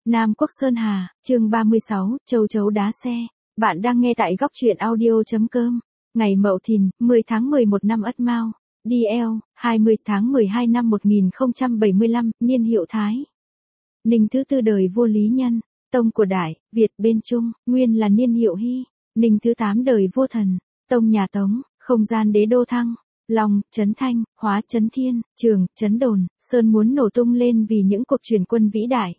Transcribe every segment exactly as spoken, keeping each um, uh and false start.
Nam Quốc Sơn Hà, chương ba mươi sáu, Châu chấu đá xe. Bạn đang nghe tại góc truyện audio.com. Ngày Mậu Thìn, mười tháng mười một năm Ất Mão, đi eo, hai mươi tháng mười hai năm một nghìn không trăm bảy mươi lăm, niên hiệu Thái. Ninh thứ tư đời vua Lý Nhân, tông của Đại, Việt bên Trung, nguyên là niên hiệu Hy. Ninh thứ tám đời vua Thần, tông nhà Tống, không gian đế đô Thăng. Long, Trấn Thanh, Hóa, Trấn Thiên, Trường, Trấn Đồn, Sơn muốn nổ tung lên vì những cuộc chuyển quân vĩ đại.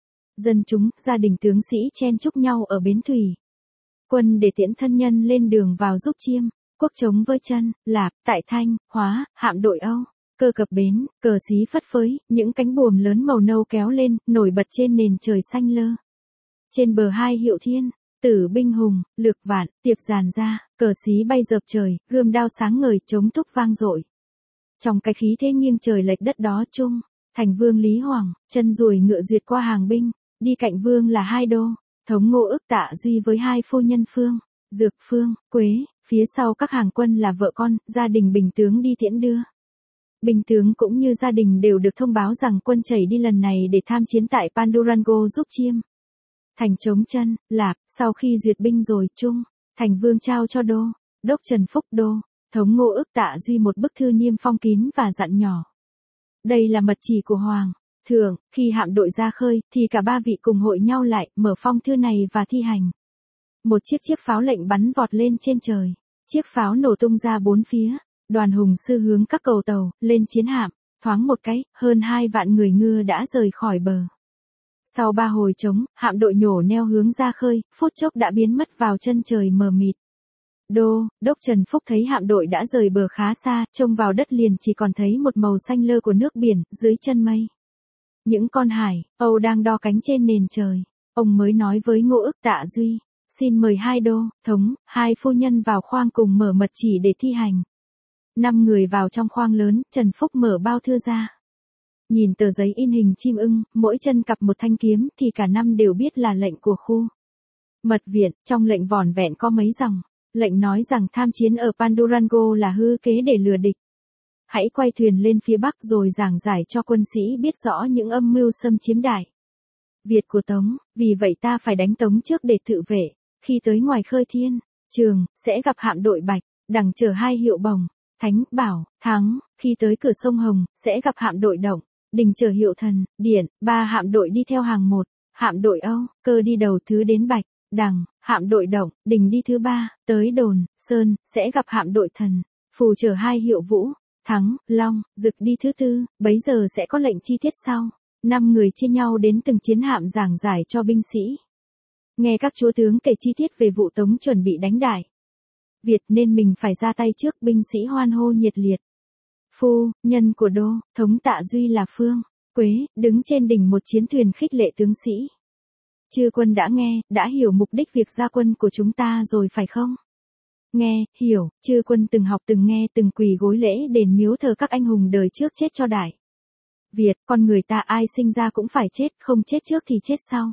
Dân chúng, gia đình tướng sĩ chen chúc nhau ở bến thủy. Quân để tiễn thân nhân lên đường vào giúp chiêm, quốc chống với chân, Lạp, tại Thanh, Hóa, hạm đội Âu, cơ cập bến, cờ xí phất phới, những cánh buồm lớn màu nâu kéo lên, nổi bật trên nền trời xanh lơ. Trên bờ hai hiệu thiên, tử binh hùng, lược vạn, tiệp giàn ra, cờ xí bay dợp trời, gươm đao sáng ngời, chống thúc vang dội. Trong cái khí thế nghiêng trời lệch đất đó chung, thành vương Lý Hoàng, chân ruồi ngựa duyệt qua hàng binh, đi cạnh vương là hai đô, thống Ngô Ức Tạ Duy với hai phu nhân Phương, Dược Phương, Quế, phía sau các hàng quân là vợ con, gia đình bình tướng đi tiễn đưa. Bình tướng cũng như gia đình đều được thông báo rằng quân chảy đi lần này để tham chiến tại Pandurango giúp chiêm. Thành chống chân, Lạp, sau khi duyệt binh rồi chung, thành vương trao cho đô, đốc Trần Phúc đô, thống Ngô Ức Tạ Duy một bức thư niêm phong kín và dặn nhỏ. Đây là mật chỉ của Hoàng thượng, khi hạm đội ra khơi, thì cả ba vị cùng hội nhau lại, mở phong thư này và thi hành. Một chiếc chiếc pháo lệnh bắn vọt lên trên trời, chiếc pháo nổ tung ra bốn phía, đoàn hùng sư hướng các cầu tàu, lên chiến hạm, thoáng một cái, hơn hai vạn người ngư đã rời khỏi bờ. Sau ba hồi trống, hạm đội nhổ neo hướng ra khơi, phút chốc đã biến mất vào chân trời mờ mịt. Đô, đốc Trần Phúc thấy hạm đội đã rời bờ khá xa, trông vào đất liền chỉ còn thấy một màu xanh lơ của nước biển, dưới chân mây. Những con hải, âu đang đo cánh trên nền trời. Ông mới nói với Ngô Ức Tạ Duy, xin mời hai đô, thống, hai phu nhân vào khoang cùng mở mật chỉ để thi hành. Năm người vào trong khoang lớn, Trần Phúc mở bao thư ra. Nhìn tờ giấy in hình chim ưng, mỗi chân cặp một thanh kiếm, thì cả năm đều biết là lệnh của khu mật viện. Trong lệnh vỏn vẹn có mấy dòng. Lệnh nói rằng tham chiến ở Pandurango là hư kế để lừa địch. Hãy quay thuyền lên phía Bắc rồi giảng giải cho quân sĩ biết rõ những âm mưu xâm chiếm Đại Việt của Tống, vì vậy ta phải đánh Tống trước để tự vệ. Khi tới ngoài khơi Thiên, Trường, sẽ gặp hạm đội Bạch, đằng chở hai hiệu Bồng, Thánh, Bảo, Thắng. Khi tới cửa sông Hồng, sẽ gặp hạm đội Động, Đình chở hiệu Thần, Điện. Ba hạm đội đi theo hàng một, hạm đội Âu, Cơ đi đầu thứ đến Bạch, Đằng, hạm đội Động, Đình đi thứ ba, tới Đồn, Sơn, sẽ gặp hạm đội Thần, Phù chở hai hiệu Vũ, Thắng, Long, Dực đi thứ tư, bấy giờ sẽ có lệnh chi tiết sau. Năm người chia nhau đến từng chiến hạm giảng giải cho binh sĩ. Nghe các chúa tướng kể chi tiết về vụ Tống chuẩn bị đánh Đại Việt nên mình phải ra tay trước, binh sĩ hoan hô nhiệt liệt. Phu, nhân của đô, thống Tạ Duy là Phương, Quế, đứng trên đỉnh một chiến thuyền khích lệ tướng sĩ. Chư quân đã nghe, đã hiểu mục đích việc ra quân của chúng ta rồi phải không? Nghe, hiểu, chư quân từng học từng nghe từng quỳ gối lễ đền miếu thờ các anh hùng đời trước chết cho Đại Việt, con người ta ai sinh ra cũng phải chết, không chết trước thì chết sau.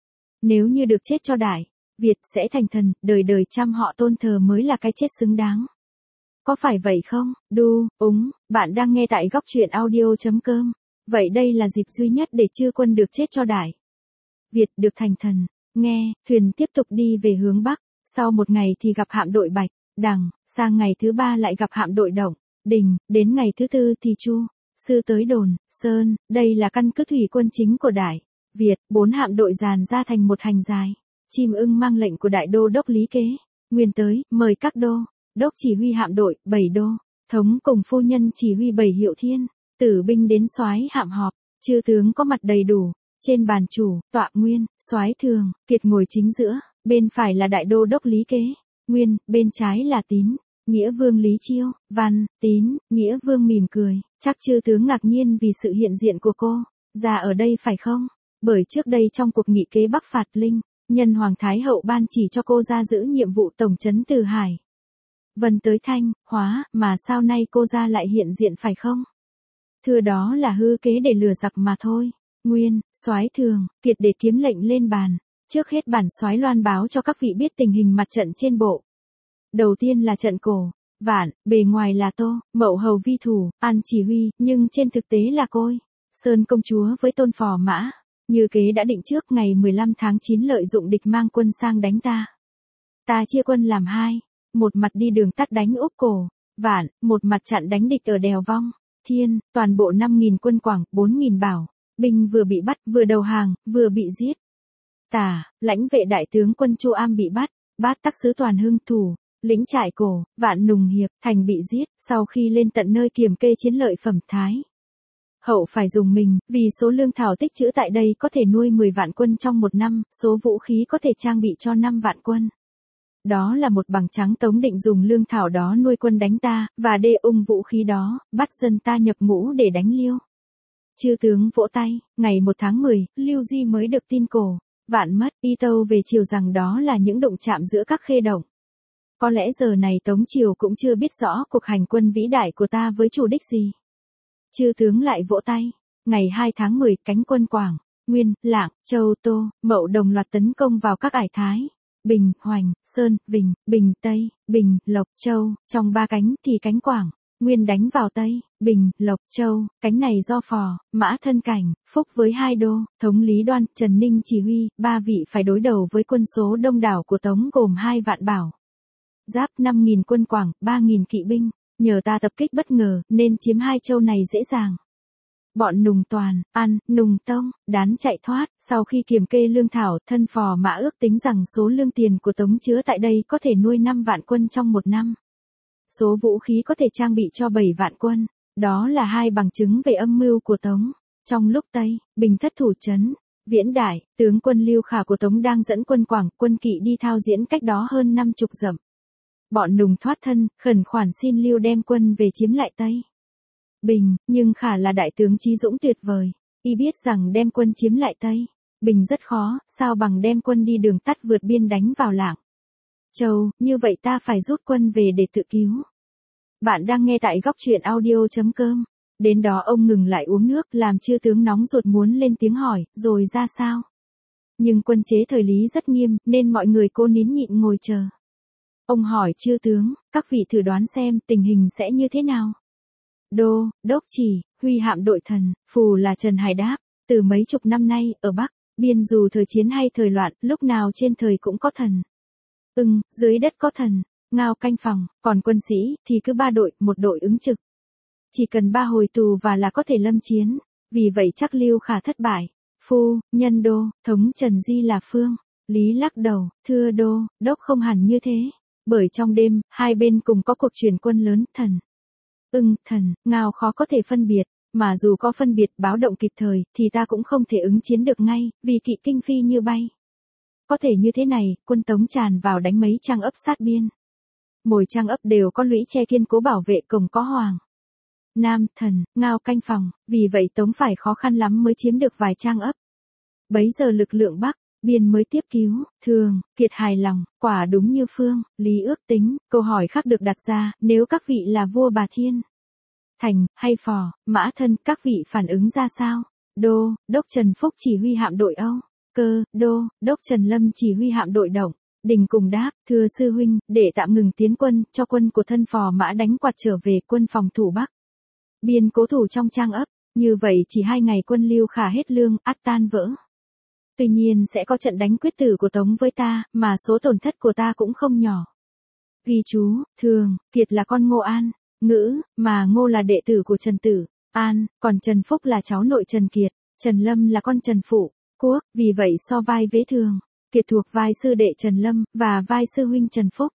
Nếu như được chết cho Đại Việt sẽ thành thần, đời đời chăm họ tôn thờ mới là cái chết xứng đáng. Có phải vậy không? Đu, úng, bạn đang nghe tại góc truyện audio.com. Vậy đây là dịp duy nhất để chư quân được chết cho Đại Việt được thành thần. Nghe, thuyền tiếp tục đi về hướng Bắc. Sau một ngày thì gặp hạm đội Bạch, Đằng, sang ngày thứ ba lại gặp hạm đội Động, Đình, đến ngày thứ tư thì Chu sư tới Đồn, Sơn. Đây là căn cứ thủy quân chính của Đại Việt. Bốn hạm đội dàn ra thành một hành dài. Chim ưng mang lệnh của đại đô đốc Lý Kế Nguyên tới, mời các đô đốc chỉ huy hạm đội, bảy đô thống cùng phu nhân chỉ huy bảy hiệu thiên, tử binh đến soái hạm họp. Chư tướng có mặt đầy đủ. Trên bàn chủ, Tọa Nguyên, soái Thường, Kiệt ngồi chính giữa, bên phải là đại đô đốc Lý Kế Nguyên, bên trái là Tín, Nghĩa Vương Lý Chiêu, Văn, Tín, Nghĩa Vương mỉm cười. Chắc chư tướng ngạc nhiên vì sự hiện diện của cô ra ở đây phải không? Bởi trước đây trong cuộc nghị kế Bắc phạt Linh, nhân Hoàng Thái Hậu ban chỉ cho cô ra giữ nhiệm vụ tổng trấn từ Hải Vân tới Thanh, Hóa, mà sao nay cô ra lại hiện diện phải không? Thưa đó là hư kế để lừa giặc mà thôi. Nguyên, soái Thường, Kiệt để kiếm lệnh lên bàn. Trước hết bản soái loan báo cho các vị biết tình hình mặt trận trên bộ. Đầu tiên là trận Cổ, Vạn, bề ngoài là Tô, Mậu hầu vi thủ, An chỉ huy, nhưng trên thực tế là Côi, Sơn công chúa với Tôn phò mã. Như kế đã định trước, ngày mười lăm tháng chín lợi dụng địch mang quân sang đánh ta. Ta chia quân làm hai, một mặt đi đường tắt đánh Úc Cổ, Vạn, một mặt chặn đánh địch ở đèo Vong, Thiên, toàn bộ năm nghìn quân Quảng, bốn nghìn Bảo, binh vừa bị bắt, vừa đầu hàng, vừa bị giết. Tả, lãnh vệ đại tướng quân Chu Am bị bắt, Bát Tắc sứ Toàn Hưng thủ, lĩnh Trại Cổ, Vạn Nùng Hiệp, thành bị giết, sau khi lên tận nơi kiểm kê chiến lợi phẩm Thái Hậu phải dùng mình, vì số lương thảo tích trữ tại đây có thể nuôi mười vạn quân trong một năm, số vũ khí có thể trang bị cho năm vạn quân. Đó là một bằng chứng Tống định dùng lương thảo đó nuôi quân đánh ta, và đê ung vũ khí đó, bắt dân ta nhập ngũ để đánh Liêu. Chư tướng vỗ tay, ngày một tháng mười, Lưu Di mới được tin Cổ, Vạn mất, y tâu về triều rằng đó là những động chạm giữa các khê động. Có lẽ giờ này Tống triều cũng chưa biết rõ cuộc hành quân vĩ đại của ta với chủ đích gì. Chư tướng lại vỗ tay, ngày hai tháng mười, cánh quân Quảng, Nguyên, Lạng, Châu, Tô, Mậu đồng loạt tấn công vào các ải Thái, Bình, Hoành, Sơn, Bình, Bình Tây, Bình, Lộc, Châu, trong ba cánh thì cánh Quảng, Nguyên đánh vào Tây, Bình, Lộc, Châu, cánh này do Phò, Mã Thân Cảnh, Phúc với hai đô, thống Lý Đoan, Trần Ninh chỉ huy, ba vị phải đối đầu với quân số đông đảo của Tống gồm hai vạn Bảo. Giáp năm nghìn quân Quảng, ba nghìn kỵ binh, nhờ ta tập kích bất ngờ, nên chiếm hai châu này dễ dàng. Bọn Nùng Toàn, An, Nùng Tông, Đán chạy thoát, sau khi kiểm kê lương thảo, thân Phò Mã ước tính rằng số lương tiền của Tống chứa tại đây có thể nuôi năm vạn quân trong một năm. Số vũ khí có thể trang bị cho bảy vạn quân, đó là hai bằng chứng về âm mưu của Tống. Trong lúc Tây, Bình thất thủ trấn, Viễn Đại, tướng quân Lưu Khả của Tống đang dẫn quân Quảng, quân Kỵ đi thao diễn cách đó hơn năm chục dặm. Bọn Nùng thoát thân, khẩn khoản xin Lưu đem quân về chiếm lại Tây Bình, nhưng Khả là đại tướng chí dũng tuyệt vời, y biết rằng đem quân chiếm lại Tây Bình rất khó, sao bằng đem quân đi đường tắt vượt biên đánh vào Lạng Châu, như vậy ta phải rút quân về để tự cứu. Bạn đang nghe tại góc truyện audio.com. Đến đó ông ngừng lại uống nước, làm chư tướng nóng ruột muốn lên tiếng hỏi, rồi ra sao? Nhưng quân chế thời Lý rất nghiêm, nên mọi người cố nín nhịn ngồi chờ. Ông hỏi chư tướng, các vị thử đoán xem tình hình sẽ như thế nào? Đô, Đốc chỉ, Huy hạm đội thần, Phù là Trần Hải đáp, từ mấy chục năm nay, ở Bắc, Biên dù thời chiến hay thời loạn, lúc nào trên thời cũng có thần. Ưng, dưới đất có thần, Ngao canh phòng, còn quân sĩ, thì cứ ba đội, một đội ứng trực. Chỉ cần ba hồi tù và là có thể lâm chiến, vì vậy chắc Lưu Khả thất bại. Phu, nhân Đô, thống Trần Di là Phương. Lý lắc đầu, thưa Đô, Đốc không hẳn như thế. Bởi trong đêm, hai bên cùng có cuộc chuyển quân lớn, thần. Ưng, thần, Ngao khó có thể phân biệt, mà dù có phân biệt báo động kịp thời, thì ta cũng không thể ứng chiến được ngay, vì kỵ kinh phi như bay. Có thể như thế này, quân Tống tràn vào đánh mấy trang ấp sát biên. Mỗi trang ấp đều có lũy che kiên cố bảo vệ, cổng có hoàng. Nam, thần, Ngao canh phòng, vì vậy Tống phải khó khăn lắm mới chiếm được vài trang ấp. Bấy giờ lực lượng Bắc, Biên mới tiếp cứu, Thường, Kiệt hài lòng, quả đúng như Phương, Lý ước tính, câu hỏi khác được đặt ra, nếu các vị là vua Bà Thiên, Thành, hay Phò, Mã Thân, các vị phản ứng ra sao? Đô, Đốc Trần Phúc chỉ huy hạm đội Âu, Cơ, Đô, Đốc Trần Lâm chỉ huy hạm đội Động. Đình cùng đáp, thưa sư huynh, để tạm ngừng tiến quân, cho quân của thân Phò Mã đánh quạt trở về quân phòng thủ Bắc. Biên cố thủ trong trang ấp, như vậy chỉ hai ngày quân Lưu Khả hết lương, ắt tan vỡ. Tuy nhiên sẽ có trận đánh quyết tử của Tống với ta, mà số tổn thất của ta cũng không nhỏ. Ghi chú, Thường, Kiệt là con Ngô An, Ngữ, mà Ngô là đệ tử của Trần Tử, An, còn Trần Phúc là cháu nội Trần Kiệt, Trần Lâm là con Trần Phụ, Quốc, vì vậy so vai với Thường, Kiệt thuộc vai sư đệ Trần Lâm, và vai sư huynh Trần Phúc.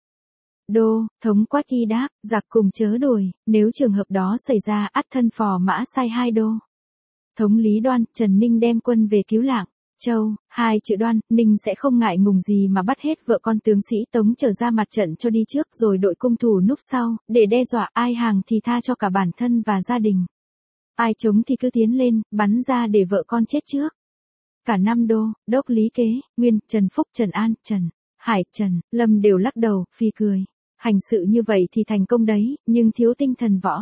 Đô, thống Quách y đáp, giặc cùng chớ đuổi, nếu trường hợp đó xảy ra ắt thân Phò Mã sai hai đô. Thống Lý Đoan, Trần Ninh đem quân về cứu Lạng Châu, hai chữ Đoan, Ninh sẽ không ngại ngùng gì mà bắt hết vợ con tướng sĩ Tống trở ra mặt trận cho đi trước, rồi đội cung thủ núp sau, để đe dọa, ai hàng thì tha cho cả bản thân và gia đình. Ai chống thì cứ tiến lên, bắn ra để vợ con chết trước. Cả năm đô, Đốc Lý Kế, Nguyên, Trần Phúc, Trần An, Trần Hải, Trần Lâm đều lắc đầu, phi cười. Hành sự như vậy thì thành công đấy, nhưng thiếu tinh thần võ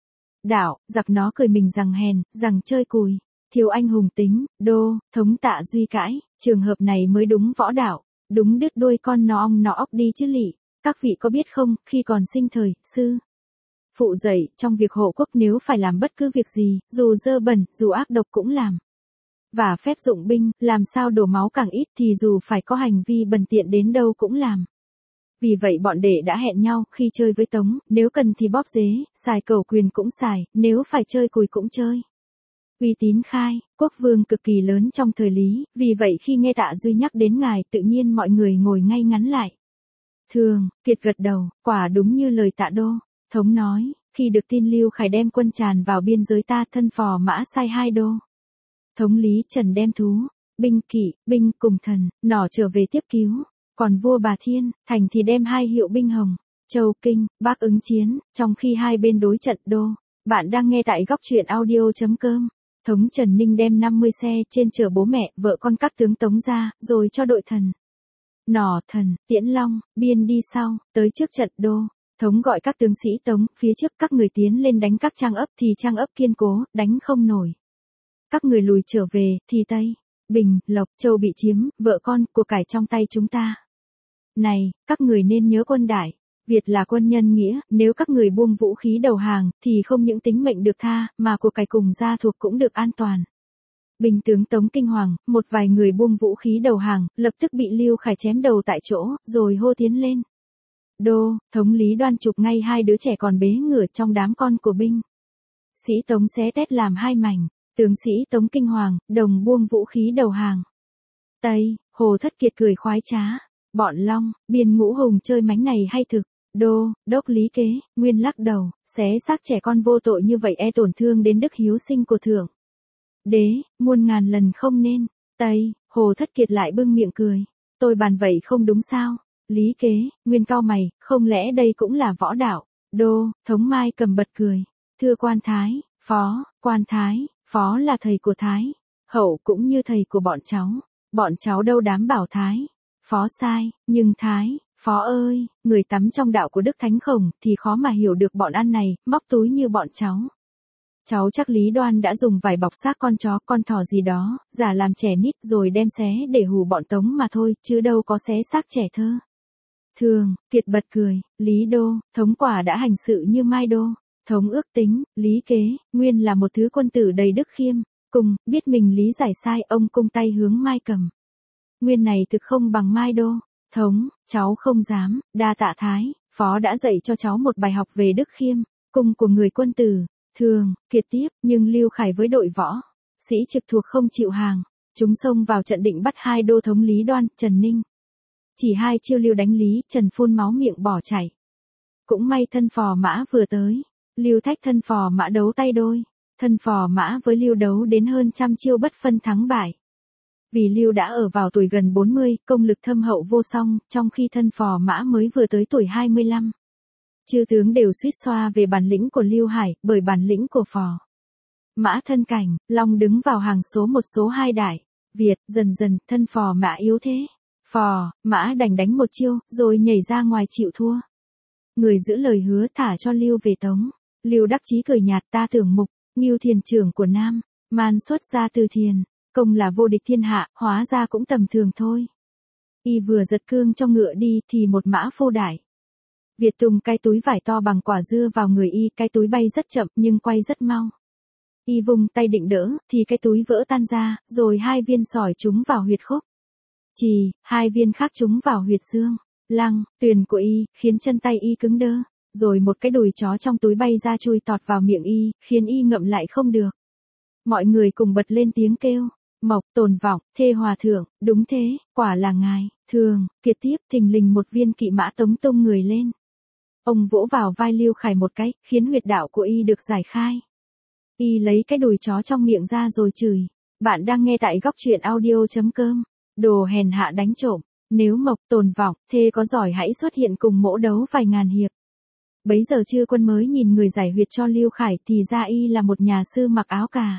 đạo, giặc nó cười mình rằng hèn, rằng chơi cùi. Thiếu anh hùng tính, Đô, thống Tạ Duy cãi, trường hợp này mới đúng võ đạo, đúng đứt đuôi con nó ong nó ốc đi chứ lị. Các vị có biết không, khi còn sinh thời, sư phụ dạy, trong việc hộ quốc nếu phải làm bất cứ việc gì, dù dơ bẩn, dù ác độc cũng làm. và phép dụng binh, làm sao đổ máu càng ít thì dù phải có hành vi bần tiện đến đâu cũng làm. Vì vậy bọn đệ đã hẹn nhau, khi chơi với Tống, nếu cần thì bóp dế, xài cẩu quyền cũng xài, nếu phải chơi cùi cũng chơi. Uy tín khai, quốc vương cực kỳ lớn trong thời Lý, vì vậy khi nghe Tạ Duy nhắc đến ngài, tự nhiên mọi người ngồi ngay ngắn lại. Thường, Kiệt gật đầu, quả đúng như lời Tạ Đô. Tống nói, khi được tin Lưu Khải đem quân tràn vào biên giới ta, thân phò mã sai hai đô. Thống Lý Trần đem thú, binh kỵ, binh cùng thần, nỏ trở về tiếp cứu. Còn vua Bà Thiên, thành thì đem hai hiệu binh hồng, Châu Kinh, Bắc ứng chiến, trong khi hai bên đối trận đô. Bạn đang nghe tại góc truyện audio.com. Thống Trần Ninh đem năm mươi xe trên chở bố mẹ, vợ con các tướng Tống ra, rồi cho đội thần. Nỏ thần, Tiễn Long, biên đi sau, tới trước trận đô. Thống gọi các tướng sĩ Tống, phía trước các người tiến lên đánh các trang ấp thì trang ấp kiên cố, đánh không nổi. Các người lùi trở về, thì Tây, Bình, Lộc, Châu bị chiếm, vợ con, của cải trong tay chúng ta. Này, các người nên nhớ quân đại. Việt là quân nhân nghĩa, nếu các người buông vũ khí đầu hàng, thì không những tính mệnh được tha, mà của cải cùng gia thuộc cũng được an toàn. Bình tướng Tống kinh hoàng, một vài người buông vũ khí đầu hàng, lập tức bị Lưu Khải chém đầu tại chỗ, rồi hô tiến lên. Đô, Thống Lý Đoan chụp ngay hai đứa trẻ còn bế ngửa trong đám con của binh. Sĩ Tống xé tét làm hai mảnh, tướng sĩ Tống kinh hoàng, đồng buông vũ khí đầu hàng. Tây, Hồ Thất Kiệt cười khoái trá. Bọn Long, Biên Ngũ Hùng chơi mánh này hay thực? Đô, Đốc Lý Kế, Nguyên lắc đầu, xé xác trẻ con vô tội như vậy e tổn thương đến đức hiếu sinh của thượng đế, muôn ngàn lần không nên. Tây, Hồ Thất Kiệt lại bưng miệng cười. Tôi bàn vậy không đúng sao? Lý Kế, Nguyên cau mày, không lẽ đây cũng là võ đạo? Đô, Thống Mai cầm bật cười. Thưa quan thái, phó, quan thái, phó là thầy của thái, hậu cũng như thầy của bọn cháu. Bọn cháu đâu dám bảo thái. Phó sai, nhưng thái, phó ơi, người tắm trong đạo của Đức Thánh Khổng thì khó mà hiểu được bọn ăn này, móc túi như bọn cháu. Cháu chắc Lý Đoan đã dùng vải bọc xác con chó, con thỏ gì đó, giả làm trẻ nít rồi đem xé để hù bọn Tống mà thôi, chứ đâu có xé xác trẻ thơ. Thường, Kiệt bật cười, Lý Đô, Thống quả đã hành sự như Mai Đô. Thống ước tính, Lý Kế, Nguyên là một thứ quân tử đầy đức khiêm, cùng, biết mình lý giải sai, ông cung tay hướng Mai Cầm. Nguyên này thực không bằng Mai Đô. Thống, cháu không dám, đa tạ thái, phó đã dạy cho cháu một bài học về đức khiêm, cung của người quân tử. Thường, Kiệt tiếp, nhưng Lưu Khải với đội võ, sĩ trực thuộc không chịu hàng, chúng xông vào trận định bắt hai đô thống Lý Đoan, Trần Ninh. Chỉ hai chiêu Lưu đánh Lý, Trần phun máu miệng bỏ chạy. Cũng may thân phò mã vừa tới, Lưu thách thân phò mã đấu tay đôi, thân phò mã với Lưu đấu đến hơn trăm chiêu bất phân thắng bại. Vì Lưu đã ở vào tuổi gần bốn mươi, công lực thâm hậu vô song, trong khi thân phò mã mới vừa tới tuổi hai mươi lăm. Chư tướng đều suýt xoa về bản lĩnh của Lưu Hải, bởi bản lĩnh của phò mã thân cảnh, Long đứng vào hàng số một số hai đại. Việt, dần dần, thân phò mã yếu thế. Phò mã đành đánh một chiêu, rồi nhảy ra ngoài chịu thua. Người giữ lời hứa thả cho Lưu về Tống. Lưu đắc chí cười nhạt, ta tưởng mục, Ngưu thiền trưởng của Nam, man xuất ra từ thiền, công là vô địch thiên hạ, hóa ra cũng tầm thường thôi. Y vừa giật cương cho ngựa đi thì một mã phu đại Việt tung cái túi vải to bằng quả dưa vào người y, cái túi bay rất chậm nhưng quay rất mau. Y vung tay định đỡ, thì cái túi vỡ tan ra, rồi hai viên sỏi trúng vào huyệt khúc. Chì, hai viên khác trúng vào huyệt xương, lăng, tuyền của y, khiến chân tay y cứng đơ. Rồi một cái đùi chó trong túi bay ra chui tọt vào miệng y, khiến y ngậm lại không được. Mọi người cùng bật lên tiếng kêu. Mộc, Tồn Vọng, thê hòa thượng, đúng thế, quả là ngài. Thường, Kiệt tiếp, thình lình một viên kỵ mã tống tung người lên. Ông vỗ vào vai Lưu Khải một cái, khiến huyệt đạo của y được giải khai. Y lấy cái đùi chó trong miệng ra rồi chửi. Bạn đang nghe tại góc truyện audio.com. Đồ hèn hạ đánh trộm. Nếu Mộc, Tồn Vọng, thê có giỏi hãy xuất hiện cùng mỗ đấu vài ngàn hiệp. Bấy giờ Chư Quân mới nhìn người giải huyệt cho Lưu Khải thì ra y là một nhà sư mặc áo cà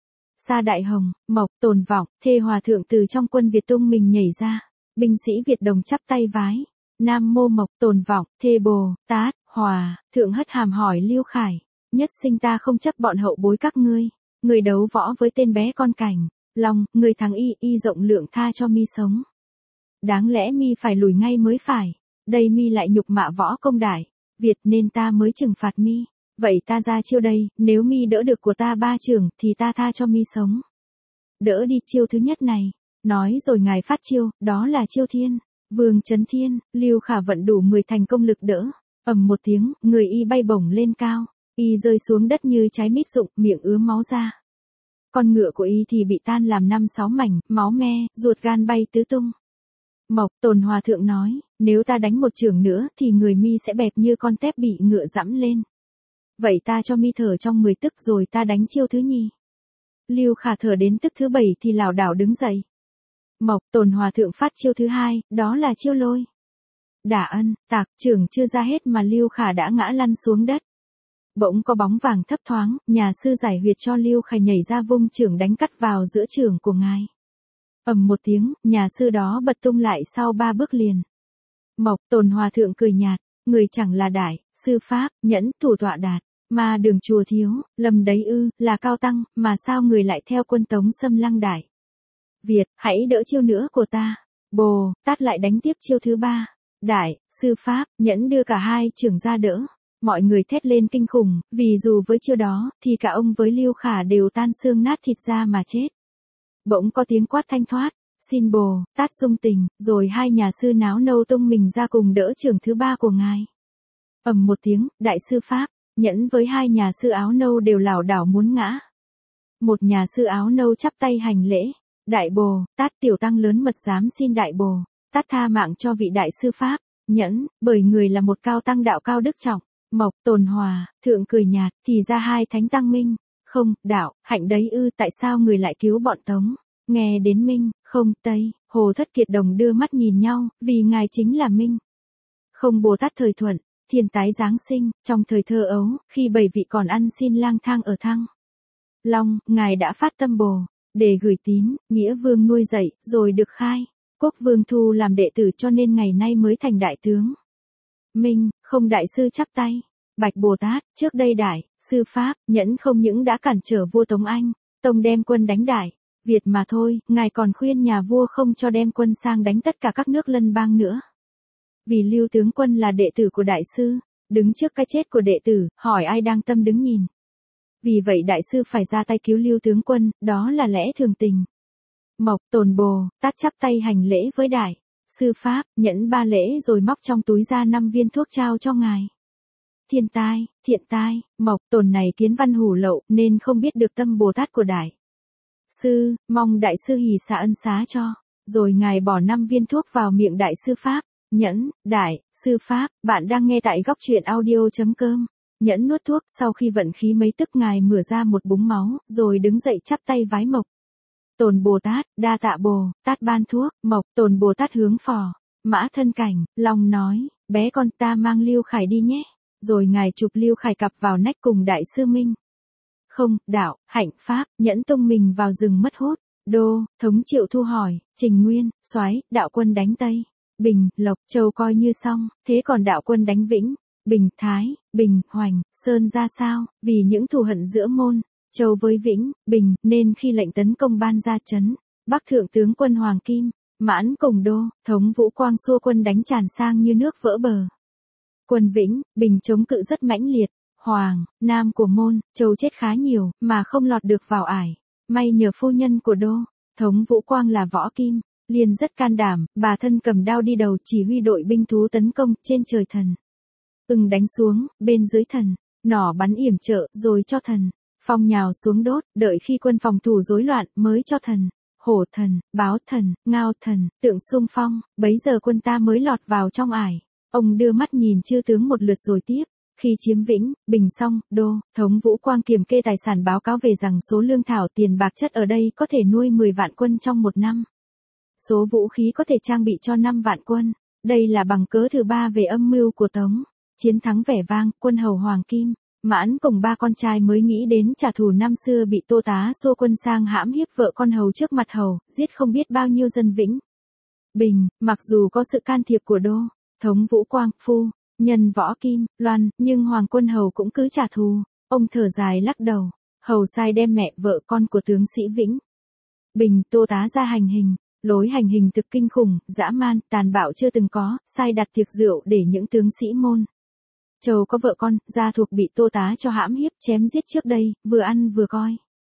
sa đại hồng. Mộc, Tồn Vọng, thê hòa thượng từ trong quân Việt tung mình nhảy ra. Binh sĩ Việt đồng chắp tay vái. Nam mô Mộc, Tồn Vọng, thê Bồ Tát, Hòa, thượng hất hàm hỏi Lưu Khải. Nhất sinh ta không chấp bọn hậu bối các ngươi. Người đấu võ với tên bé con cảnh. Long, người thắng y, y rộng lượng tha cho mi sống. Đáng lẽ mi phải lùi ngay mới phải. Đây mi lại nhục mạ võ công đại Việt nên ta mới trừng phạt mi. Vậy ta ra chiêu đây, nếu mi đỡ được của ta ba trường thì ta tha cho mi sống. đỡ đi chiêu thứ nhất này. Nói rồi ngài phát chiêu, đó là chiêu thiên. Vương chấn thiên, Lưu Khả vận đủ mười thành công lực đỡ. Ầm một tiếng, người y bay bổng lên cao. Y rơi xuống đất như trái mít rụng, miệng ứa máu ra. Con ngựa của y thì bị tan làm năm sáu mảnh, máu me, ruột gan bay tứ tung. Mộc Tồn Hòa Thượng nói, nếu ta đánh một chưởng nữa thì người mi sẽ bẹp như con tép bị ngựa dẫm lên. Vậy ta cho mi thở trong mười tức rồi ta đánh chiêu thứ nhì. Lưu Khả thở đến tức thứ bảy thì lảo đảo đứng dậy. Mộc Tồn Hòa Thượng phát chiêu thứ hai, đó là chiêu lôi. Đả ân, tạc, chưởng chưa ra hết mà Lưu Khả đã ngã lăn xuống đất. Bỗng có bóng vàng thấp thoáng, nhà sư giải huyệt cho Lưu Khả nhảy ra vung chưởng đánh cắt vào giữa chưởng của ngài. Ầm một tiếng, nhà sư đó bật tung lại sau ba bước liền. Mộc Tồn Hòa Thượng cười nhạt, người chẳng là đại, sư pháp, nhẫn, thủ tọa đạt, mà đường chùa thiếu, lầm đấy ư, là cao tăng, mà sao người lại theo quân Tống xâm lăng đại. Việt, hãy đỡ chiêu nữa của ta. Bồ, Tát lại đánh tiếp chiêu thứ ba. Đại, sư pháp, nhẫn đưa cả hai chưởng ra đỡ. Mọi người thét lên kinh khủng, vì dù với chiêu đó, thì cả ông với Lưu Khả đều tan xương nát thịt ra mà chết. Bỗng có tiếng quát thanh thoát, xin Bồ, Tát dung tình, rồi hai nhà sư náo nâu tung mình ra cùng đỡ chưởng thứ ba của ngài. Ầm một tiếng, đại sư pháp, nhẫn với hai nhà sư áo nâu đều lảo đảo muốn ngã. Một nhà sư áo nâu chắp tay hành lễ, đại Bồ, Tát tiểu tăng lớn mật dám xin đại Bồ, Tát tha mạng cho vị đại sư pháp, nhẫn, bởi người là một cao tăng đạo cao đức trọng. Mộc Tồn Hòa Thượng cười nhạt, thì ra hai thánh tăng minh, không, đạo, hạnh đấy ư, tại sao người lại cứu bọn Tống, nghe đến minh, không, tây, Hồ Thất Kiệt đồng đưa mắt nhìn nhau, vì ngài chính là minh. Không Bồ Tát thời thuận, thiên tái giáng sinh, trong thời thơ ấu, khi bảy vị còn ăn xin lang thang ở Thăng Long, ngài đã phát tâm Bồ, để gửi tín, nghĩa vương nuôi dạy, rồi được khai, quốc vương thu làm đệ tử cho nên ngày nay mới thành đại tướng. Minh, không đại sư chắp tay. Bạch Bồ Tát, trước đây đại, sư pháp, nhẫn không những đã cản trở vua Tống Anh, Tông đem quân đánh đại Việt mà thôi, ngài còn khuyên nhà vua không cho đem quân sang đánh tất cả các nước lân bang nữa. Vì Lưu tướng quân là đệ tử của đại sư, đứng trước cái chết của đệ tử, hỏi ai đang tâm đứng nhìn. Vì vậy đại sư phải ra tay cứu Lưu tướng quân, đó là lẽ thường tình. Mộc Tồn Bồ Tát chắp tay hành lễ với đại sư pháp, nhẫn ba lễ rồi móc trong túi ra năm viên thuốc trao cho ngài. Thiên tai, thiện tai, Mộc Tồn này kiến văn hủ lậu nên không biết được tâm Bồ Tát của đại sư, mong đại sư hỷ xả ân xá cho. Rồi ngài bỏ năm viên thuốc vào miệng đại sư pháp, nhẫn, đại sư pháp, bạn đang nghe tại góc truyện audio.com. Nhẫn nuốt thuốc, sau khi vận khí mấy tức ngài mửa ra một búng máu, rồi đứng dậy chắp tay vái Mộc Tồn Bồ Tát, đa tạ Bồ Tát ban thuốc. Mộc Tồn Bồ Tát hướng phò Mã Thân Cảnh, lòng nói, bé con ta mang Lưu Khải đi nhé. Rồi ngài chụp Lưu Khải cặp vào nách cùng đại sư Minh. Không, đạo, hạnh pháp, nhẫn tung mình vào rừng mất hút. Đô, Thống Triệu Thu hỏi, Trình Nguyên, Soái, đạo quân đánh Tây Bình, Lộc, Châu coi như xong, thế còn đạo quân đánh Vĩnh, Bình, Thái, Bình, Hoành, Sơn ra sao? Vì những thù hận giữa môn Châu với Vĩnh, Bình, nên khi lệnh tấn công ban ra trấn Bắc thượng tướng quân Hoàng Kim, Mãn cùng Đô, Thống Vũ Quang xua quân đánh tràn sang như nước vỡ bờ. Quân Vĩnh, Bình chống cự rất mãnh liệt, Hoàng, Nam của môn, Châu chết khá nhiều, mà không lọt được vào ải. May nhờ phu nhân của Đô, Thống Vũ Quang là Võ Kim, liền rất can đảm, bà thân cầm đao đi đầu chỉ huy đội binh thú tấn công, trên trời thần ưng đánh xuống, bên dưới thần nỏ bắn yểm trợ, rồi cho thần phong nhào xuống đốt, đợi khi quân phòng thủ rối loạn mới cho thần hổ thần, báo thần, ngao thần, tượng xung phong, bấy giờ quân ta mới lọt vào trong ải. Ông đưa mắt nhìn chư tướng một lượt rồi tiếp. Khi chiếm Vĩnh, Bình xong, Đô, Thống Vũ Quang kiểm kê tài sản báo cáo về rằng số lương thảo tiền bạc chất ở đây có thể nuôi mười vạn quân trong một năm. Số vũ khí có thể trang bị cho năm vạn quân. Đây là bằng cớ thứ ba về âm mưu của Tống. Chiến thắng vẻ vang, quân hầu Hoàng Kim, Mãn cùng ba con trai mới nghĩ đến trả thù năm xưa bị Tô Tá xô quân sang hãm hiếp vợ con hầu trước mặt hầu, giết không biết bao nhiêu dân Vĩnh. Bình, mặc dù có sự can thiệp của Đô, Thống Vũ Quang, Phu nhân Võ Kim, Loan, nhưng Hoàng quân hầu cũng cứ trả thù. Ông thở dài lắc đầu, hầu sai đem mẹ vợ con của tướng sĩ Vĩnh Bình, Tô Tá ra hành hình. Lối hành hình thực kinh khủng, dã man, tàn bạo chưa từng có, sai đặt tiệc rượu để những tướng sĩ môn Châu có vợ con, gia thuộc bị Tô Tá cho hãm hiếp, chém giết trước đây, vừa ăn vừa coi.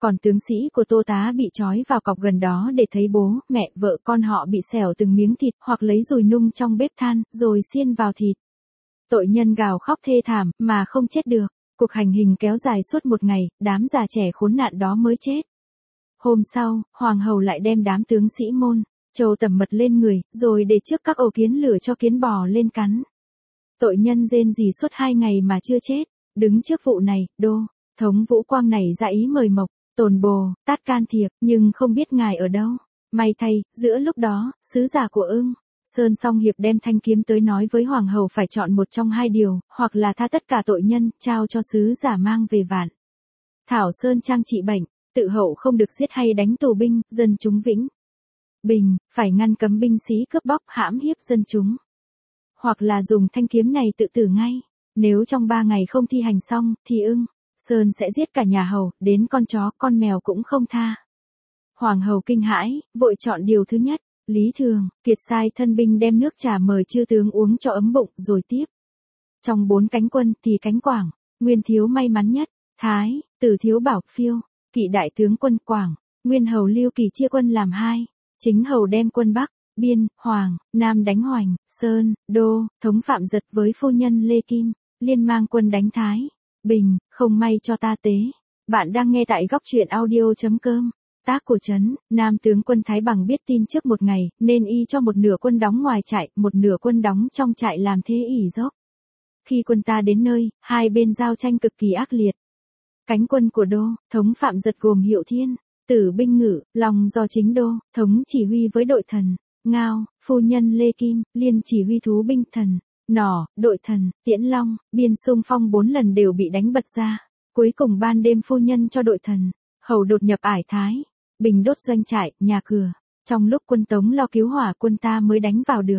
Còn tướng sĩ của Tô Tá bị trói vào cọc gần đó để thấy bố, mẹ, vợ con họ bị xẻo từng miếng thịt hoặc lấy dùi nung trong bếp than, rồi xiên vào thịt. Tội nhân gào khóc thê thảm, mà không chết được. Cuộc hành hình kéo dài suốt một ngày, đám già trẻ khốn nạn đó mới chết. Hôm sau, hoàng hậu lại đem đám tướng sĩ môn, trầu tẩm mật lên người, rồi để trước các ổ kiến lửa cho kiến bò lên cắn. Tội nhân rên rỉ suốt hai ngày mà chưa chết. Đứng trước vụ này, đô, thống Vũ Quang này ra ý mời Mộc, Tồn Bồ, Tát can thiệp, nhưng không biết ngài ở đâu. May thay, giữa lúc đó, sứ giả của Ưng Sơn Song Hiệp đem thanh kiếm tới nói với hoàng hậu phải chọn một trong hai điều, hoặc là tha tất cả tội nhân, trao cho sứ giả mang về Vạn Thảo Sơn trang trị bệnh, tự hậu không được giết hay đánh tù binh, dân chúng vĩnh bình, phải ngăn cấm binh sĩ cướp bóc hãm hiếp dân chúng. Hoặc là dùng thanh kiếm này tự tử ngay. Nếu trong ba ngày không thi hành xong, thì Ưng Sơn sẽ giết cả nhà hầu, đến con chó, con mèo cũng không tha. Hoàng hậu kinh hãi, vội chọn điều thứ nhất. Lý Thường, Kiệt sai thân binh đem nước trà mời chư tướng uống cho ấm bụng, rồi tiếp. Trong bốn cánh quân thì cánh Quảng, Nguyên thiếu may mắn nhất. Thái, Tử thiếu Bảo, Phiêu, Kỵ đại tướng quân Quảng, Nguyên hầu Lưu Kỳ chia quân làm hai. Chính hầu đem quân Bắc, Biên, Hoàng, Nam đánh Hoành, Sơn, Đô, thống Phạm Giật với phu nhân Lê Kim, liên mang quân đánh Thái, Bình, không may cho ta tế. Bạn đang nghe tại góc truyện audio.com. Tác của Trấn, Nam tướng quân Thái Bằng biết tin trước một ngày, nên y cho một nửa quân đóng ngoài trại, một nửa quân đóng trong trại làm thế ỉ dốc. Khi quân ta đến nơi, hai bên giao tranh cực kỳ ác liệt. Cánh quân của Đô, thống Phạm Giật gồm Hiệu Thiên, Tử binh Ngự, Long do chính Đô, thống chỉ huy với đội thần, Ngao, phu nhân Lê Kim, liên chỉ huy thú binh thần, Nỏ, đội thần, Tiễn Long, biên xung phong bốn lần đều bị đánh bật ra. Cuối cùng ban đêm phu nhân cho đội thần, hầu đột nhập ải Thái, Bình đốt doanh trại, nhà cửa. Trong lúc quân Tống lo cứu hỏa quân ta mới đánh vào được.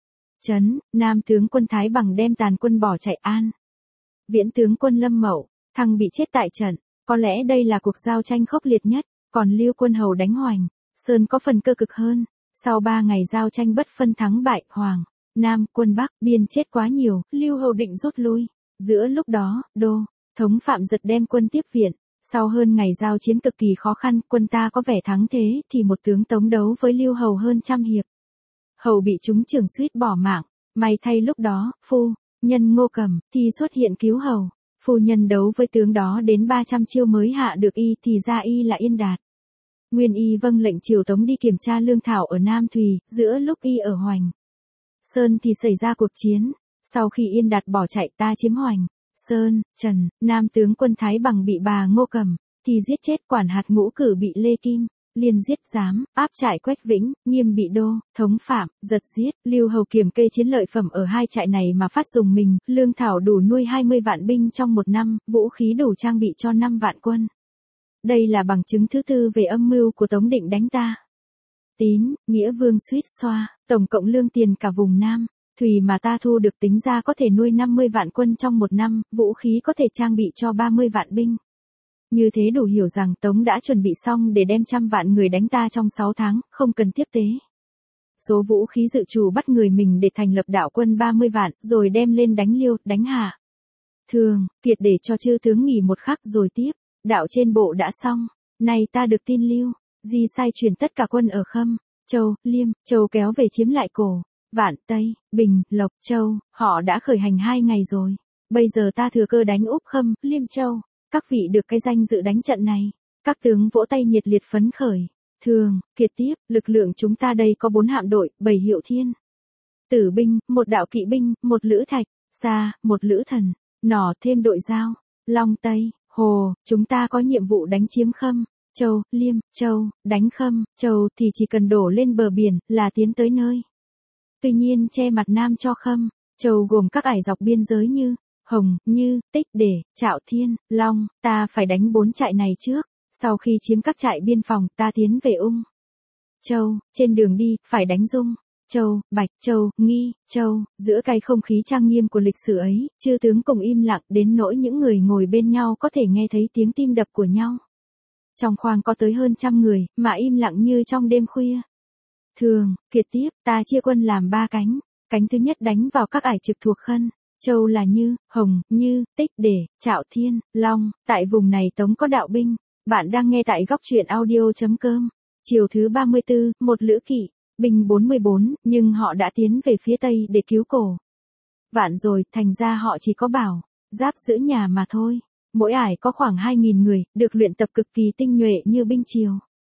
Trấn, Nam tướng quân Thái Bằng đem tàn quân bỏ chạy An. Viễn tướng quân Lâm Mậu, Thăng bị chết tại trận. Có lẽ đây là cuộc giao tranh khốc liệt nhất. Còn Lưu quân hầu đánh Hoành, Sơn có phần cơ cực hơn. Sau ba ngày giao tranh bất phân thắng bại, Hoàng, Nam, quân Bắc, Biên chết quá nhiều, Lưu hầu định rút lui. Giữa lúc đó, Đô, thống Phạm Giật đem quân tiếp viện. Sau hơn ngày giao chiến cực kỳ khó khăn, quân ta có vẻ thắng thế, thì một tướng Tống đấu với Lưu hầu hơn trăm hiệp. Hầu bị chúng trường suýt bỏ mạng, may thay lúc đó, phu nhân Ngô Cầm thì xuất hiện cứu hầu. Phu nhân đấu với tướng đó đến ba trăm chiêu mới hạ được y, thì ra y là Yên Đạt. Nguyên y vâng lệnh triều Tống đi kiểm tra lương thảo ở Nam Thùy, giữa lúc y ở Hoành Sơn thì xảy ra cuộc chiến. Sau khi Yên Đạt bỏ chạy, ta chiếm Hoành Sơn, Trần, Nam tướng quân Thái Bằng bị bà Ngô Cầm thì giết chết. Quản hạt ngũ cử bị Lê Kim liên giết. Giám, áp trại Quách Vĩnh, Nghiêm bị Đô, thống Phạm Giật giết. Lưu hầu kiểm kê chiến lợi phẩm ở hai trại này mà phát dùng mình, lương thảo đủ nuôi hai mươi vạn binh trong một năm, vũ khí đủ trang bị cho năm vạn quân. Đây là bằng chứng thứ tư về âm mưu của Tống định đánh ta. Tín, Nghĩa Vương suýt xoa, tổng cộng lương tiền cả vùng Nam Thùy mà ta thu được tính ra có thể nuôi năm mươi vạn quân trong một năm, vũ khí có thể trang bị cho ba mươi vạn binh. Như thế đủ hiểu rằng Tống đã chuẩn bị xong để đem trăm vạn người đánh ta trong sáu tháng, không cần tiếp tế. Số vũ khí dự trù bắt người mình để thành lập đạo quân ba mươi vạn, rồi đem lên đánh Liêu, đánh Hà. Thường, Kiệt để cho chư tướng nghỉ một khắc rồi tiếp. Đạo trên bộ đã xong, nay ta được tin Lưu Di sai chuyển tất cả quân ở Khâm, Châu, Liêm, Châu kéo về chiếm lại Cổ, Vạn, Tây, Bình, Lộc, Châu. Họ đã khởi hành hai ngày rồi. Bây giờ ta thừa cơ đánh úp Khâm, Liêm, Châu. Các vị được cái danh dự đánh trận này. Các tướng vỗ tay nhiệt liệt phấn khởi. Thường, Kiệt tiếp, lực lượng chúng ta đây có bốn hạm đội, bảy Hiệu Thiên, Tử binh, một đạo kỵ binh, một lữ thạch, Sa, một lữ thần, Nỏ thêm đội Giao, Long, Tây, Hồ. Chúng ta có nhiệm vụ đánh chiếm Khâm, Châu, Liêm, Châu. Đánh Khâm, Châu thì chỉ cần đổ lên bờ biển là tiến tới nơi. Tuy nhiên che mặt Nam cho Khâm, Châu gồm các ải dọc biên giới như Hồng, Như, Tích, Để, Trạo Thiên, Long. Ta phải đánh bốn trại này trước. Sau khi chiếm các trại biên phòng, ta tiến về Ung Châu. Trên đường đi, phải đánh Dung Châu, Bạch Châu, Nghi Châu. Giữa cái không khí trang nghiêm của lịch sử ấy, chư tướng cùng im lặng đến nỗi những người ngồi bên nhau có thể nghe thấy tiếng tim đập của nhau. Trong khoang có tới hơn trăm người, mà im lặng như trong đêm khuya. Thường, Kiệt tiếp, ta chia quân làm ba cánh. Cánh thứ nhất đánh vào các ải trực thuộc Khân, Châu là Như, Hồng, Như, Tích, Để, Trạo Thiên, Long. Tại vùng này Tống có đạo binh, Bạn đang nghe tại góc truyện audio.com. Chiều thứ ba mươi tư, một lữ kỵ, binh bốn mươi bốn, nhưng họ đã tiến về phía tây để cứu cổ. Vạn rồi, thành ra họ chỉ có bảo, giáp giữ nhà mà thôi. Mỗi ải có khoảng hai nghìn người, được luyện tập cực kỳ tinh nhuệ như binh triều.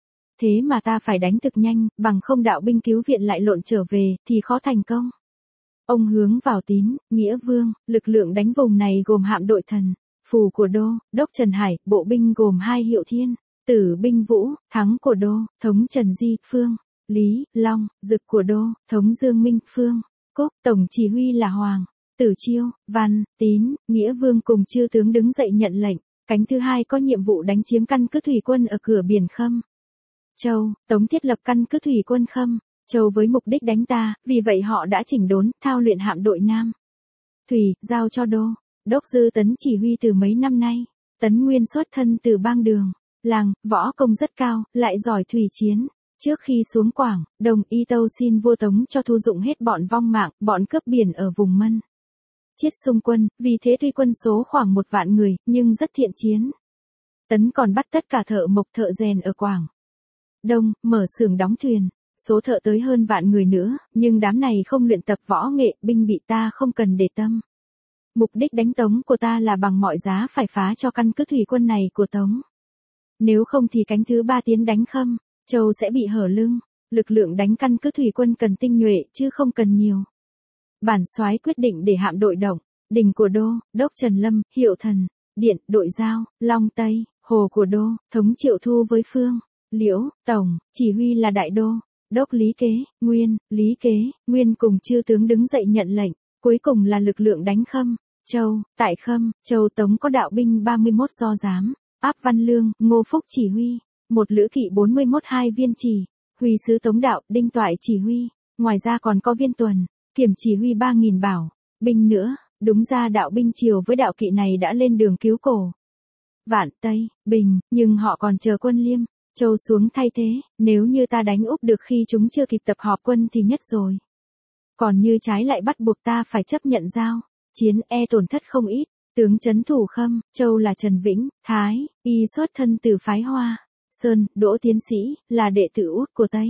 Thế mà ta phải đánh thực nhanh, bằng không đạo binh cứu viện lại lộn trở về, thì khó thành công. Ông hướng vào Tín, Nghĩa Vương, lực lượng đánh vùng này gồm hạm đội Thần, Phù của Đô, Đốc Trần Hải, bộ binh gồm hai Hiệu Thiên, Tử binh Vũ, Thắng của Đô, Thống Trần Di, Phương, Lý, Long, Dực của Đô, Thống Dương Minh, Phương, Cúc, tổng chỉ huy là Hoàng, Tử Chiêu, Văn, Tín, Nghĩa Vương cùng chư tướng đứng dậy nhận lệnh. Cánh thứ hai có nhiệm vụ đánh chiếm căn cứ thủy quân ở cửa biển Khâm Châu. Tống thiết lập căn cứ thủy quân Khâm Châu với mục đích đánh ta, vì vậy họ đã chỉnh đốn, thao luyện hạm đội Nam Thủy, giao cho Đô Đốc Dư Tấn chỉ huy từ mấy năm nay. Tấn Nguyên xuất thân từ bang Đường, Làng, võ công rất cao, lại giỏi thủy chiến. Trước khi xuống Quảng, Đồng Y tâu xin vua Tống cho thu dụng hết bọn vong mạng, bọn cướp biển ở vùng Mân Chiết xung quân, vì thế tuy quân số khoảng một vạn người, nhưng rất thiện chiến. Tấn còn bắt tất cả thợ mộc thợ rèn ở Quảng Đông, mở xưởng đóng thuyền. Số thợ tới hơn vạn người nữa, nhưng đám này không luyện tập võ nghệ, binh bị ta không cần để tâm. Mục đích đánh Tống của ta là bằng mọi giá phải phá cho căn cứ thủy quân này của Tống. Nếu không thì cánh thứ ba tiến đánh Khâm Châu sẽ bị hở lưng. Lực lượng đánh căn cứ thủy quân cần tinh nhuệ chứ không cần nhiều. Bản soái quyết định để hạm đội Động, Đình của Đô, Đốc Trần Lâm, Hiệu Thần, Điện, đội Giao, Long Tây, Hồ của Đô, Thống Triệu Thu với Phương, Liễu, Tổng, chỉ huy là Đại Đô, Đốc Lý Kế, Nguyên, Lý Kế, Nguyên cùng chư tướng đứng dậy nhận lệnh. Cuối cùng là lực lượng đánh Khâm Châu. Tại Khâm Châu Tống có đạo binh ba mươi mốt do giám, Áp Văn Lương, Ngô Phúc chỉ huy, một lữ kỵ bốn mươi mốt hai viên chỉ, Huy sứ Tống Đạo, Đinh Toại chỉ huy, ngoài ra còn có viên tuần, Kiểm chỉ huy ba nghìn bảo binh nữa. Đúng ra đạo binh triều với đạo kỵ này đã lên đường cứu cổ Vạn, Tây, Bình, nhưng họ còn chờ quân Liêm Châu xuống thay thế. Nếu như ta đánh úp được khi chúng chưa kịp tập họp quân thì nhất rồi. Còn như trái lại bắt buộc ta phải chấp nhận giao chiến, e tổn thất không ít. Tướng trấn thủ Khâm Châu là Trần Vĩnh, Thái, y xuất thân từ phái Hoa Sơn. Đỗ tiến sĩ, là đệ tử út của Tây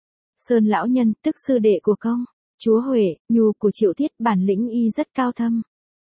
Sơn lão nhân, tức sư đệ của công chúa Huệ, Nhu của Triệu Thiết. Bản lĩnh y rất cao thâm.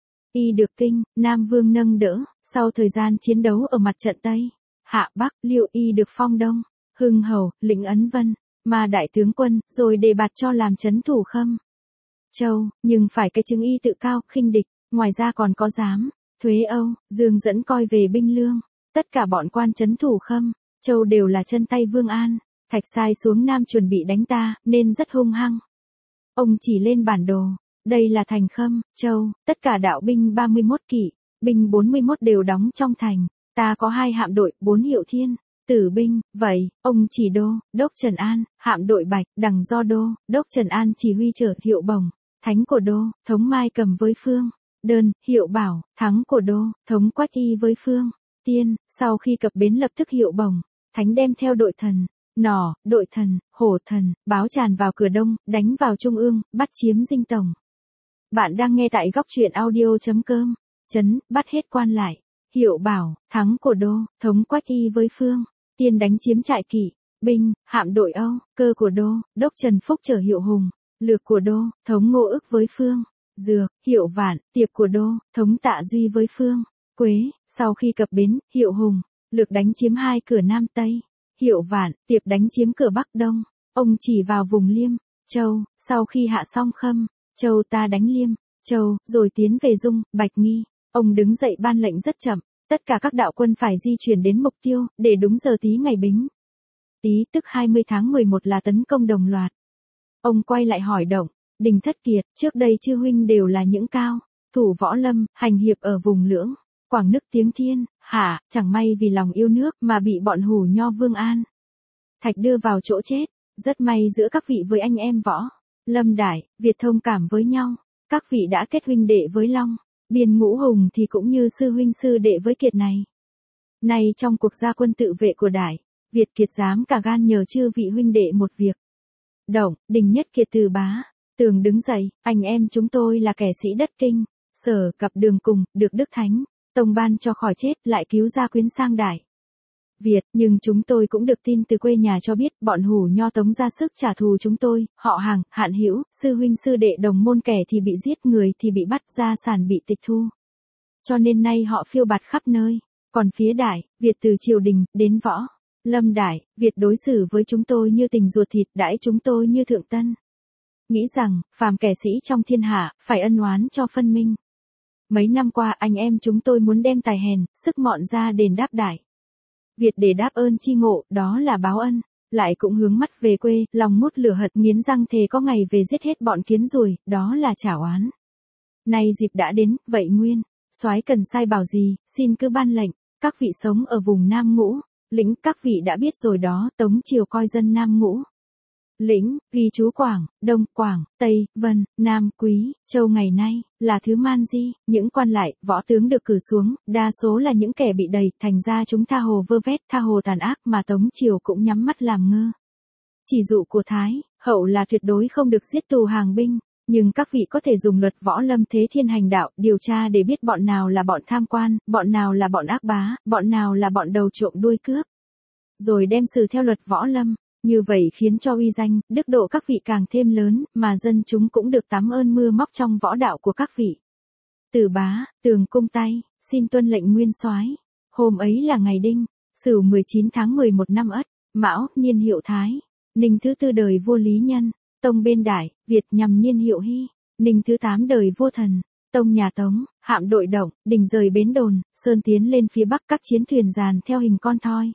Y được Kinh, Nam Vương nâng đỡ. Sau thời gian chiến đấu ở mặt trận Tây, Hạ Bắc, Liệu y được phong Đông Hưng Hầu, lĩnh Ấn Vân, mà đại tướng quân, rồi đề bạt cho làm trấn thủ Khâm Châu. Nhưng phải cái chứng y tự cao, khinh địch. Ngoài ra còn có Giám, Thuế Âu, Dương dẫn coi về binh lương. Tất cả bọn quan trấn thủ Khâm Châu đều là chân tay Vương An. Thạch sai xuống Nam chuẩn bị đánh ta, nên rất hung hăng. Ông chỉ lên bản đồ. Đây là thành Khâm Châu. Tất cả đạo binh ba mươi mốt kỵ, binh bốn mươi mốt đều đóng trong thành. Ta có hai hạm đội, bốn Hiệu Thiên, Tử binh. Vậy, ông chỉ Đô, Đốc Trần An, hạm đội Bạch, đằng do Đô, Đốc Trần An chỉ huy chở Hiệu Bồng, Thánh của Đô, Thống Mai cầm với Phương, Đơn, Hiệu Bảo, Thắng của Đô, Thống Quách y với Phương, Tiên. Sau khi cập bến lập tức Hiệu Bồng, Thánh đem theo đội Thần, Nỏ, đội Thần, Hổ Thần, báo tràn vào cửa Đông, đánh vào Trung ương, bắt chiếm Dinh Tổng. Bạn đang nghe tại góc truyện audio.com. Chấn, bắt hết quan lại. Hiệu Bảo, Thắng của Đô, Thống Quách y với Phương, Tiên đánh chiếm trại kỵ, binh, hạm đội Âu, Cơ của Đô, Đốc Trần Phúc chở Hiệu Hùng, Lược của Đô, Thống Ngô Ức với Phương, Dược, Hiệu Vạn, Tiệp của Đô, Thống Tạ Duy với Phương, Quế. Sau khi cập bến, Hiệu Hùng, Lược đánh chiếm hai cửa Nam Tây, Hiệu Vạn, Tiệp đánh chiếm cửa Bắc Đông. Ông chỉ vào vùng Liêm Châu. Sau khi hạ xong Khâm Châu ta đánh Liêm Châu, rồi tiến về Dung, Bạch Nghi. Ông đứng dậy ban lệnh rất chậm. Tất cả các đạo quân phải di chuyển đến mục tiêu, để đúng giờ Tý ngày Bính Tý tức hai mươi tháng mười một là tấn công đồng loạt. Ông quay lại hỏi Động, Đình Thất Kiệt, trước đây chư huynh đều là những cao thủ võ lâm, hành hiệp ở vùng Lưỡng, Quảng nức tiếng thiên, hả, chẳng may vì lòng yêu nước mà bị bọn hủ nho Vương An Thạch đưa vào chỗ chết. Rất may giữa các vị với anh em võ lâm Đại Việt thông cảm với nhau. Các vị đã kết huynh đệ với Long Biên Ngũ Hùng thì cũng như sư huynh sư đệ với Kiệt này. Nay trong cuộc gia quân tự vệ của Đại Việt Kiệt dám cả gan nhờ chư vị huynh đệ một việc. Động, Đình Nhất Kiệt từ bá tường đứng dậy, anh em chúng tôi là kẻ sĩ đất Kinh, Sở cặp đường cùng, được Đức Thánh Tông ban cho khỏi chết, lại cứu gia quyến sang Đại Việt, nhưng chúng tôi cũng được tin từ quê nhà cho biết bọn Hủ Nho Tống ra sức trả thù chúng tôi, họ hàng, hạn hữu, sư huynh sư đệ đồng môn, kẻ thì bị giết, người thì bị bắt, gia sản bị tịch thu. Cho nên nay họ phiêu bạt khắp nơi. Còn phía Đại, Việt từ triều đình, đến võ, lâm Đại, Việt đối xử với chúng tôi như tình ruột thịt, đãi chúng tôi như thượng tân. Nghĩ rằng, phàm kẻ sĩ trong thiên hạ, phải ân oán cho phân minh. Mấy năm qua anh em chúng tôi muốn đem tài hèn, sức mọn ra đền đáp Đại Việt để đáp ơn chi ngộ, đó là báo ân. Lại cũng hướng mắt về quê, lòng mút lửa hận, nghiến răng thề có ngày về giết hết bọn kiến ruồi, đó là trả oán. Nay dịp đã đến, vậy Nguyên soái cần sai bảo gì, xin cứ ban lệnh. Các vị sống ở vùng Nam Ngũ lĩnh, các vị đã biết rồi đó, Tống triều coi dân Nam Ngũ lĩnh, ghi chú Quảng, Đông, Quảng, Tây, Vân, Nam, Quý, Châu ngày nay, là thứ man di, những quan lại, võ tướng được cử xuống, đa số là những kẻ bị đày, thành ra chúng tha hồ vơ vét, tha hồ tàn ác mà Tống triều cũng nhắm mắt làm ngơ. Chỉ dụ của Thái Hậu là tuyệt đối không được giết tù hàng binh, nhưng các vị có thể dùng luật võ lâm thế thiên hành đạo, điều tra để biết bọn nào là bọn tham quan, bọn nào là bọn ác bá, bọn nào là bọn đầu trộm đuôi cướp. Rồi đem xử theo luật võ lâm. Như vậy khiến cho uy danh, đức độ các vị càng thêm lớn, mà dân chúng cũng được tắm ơn mưa móc trong võ đạo của các vị. Từ Bá, Tường cung tay, xin tuân lệnh Nguyên soái. Hôm ấy là ngày Đinh, Sửu mười chín tháng mười một năm Ất, Mão, niên hiệu Thái, Ninh thứ tư đời vua Lý Nhân, tông bên Đại, Việt nhằm niên hiệu Hy, Ninh thứ tám đời vua Thần, tông nhà Tống, hạm đội động, đình rời bến đồn, sơn tiến lên phía bắc, các chiến thuyền dàn theo hình con thoi.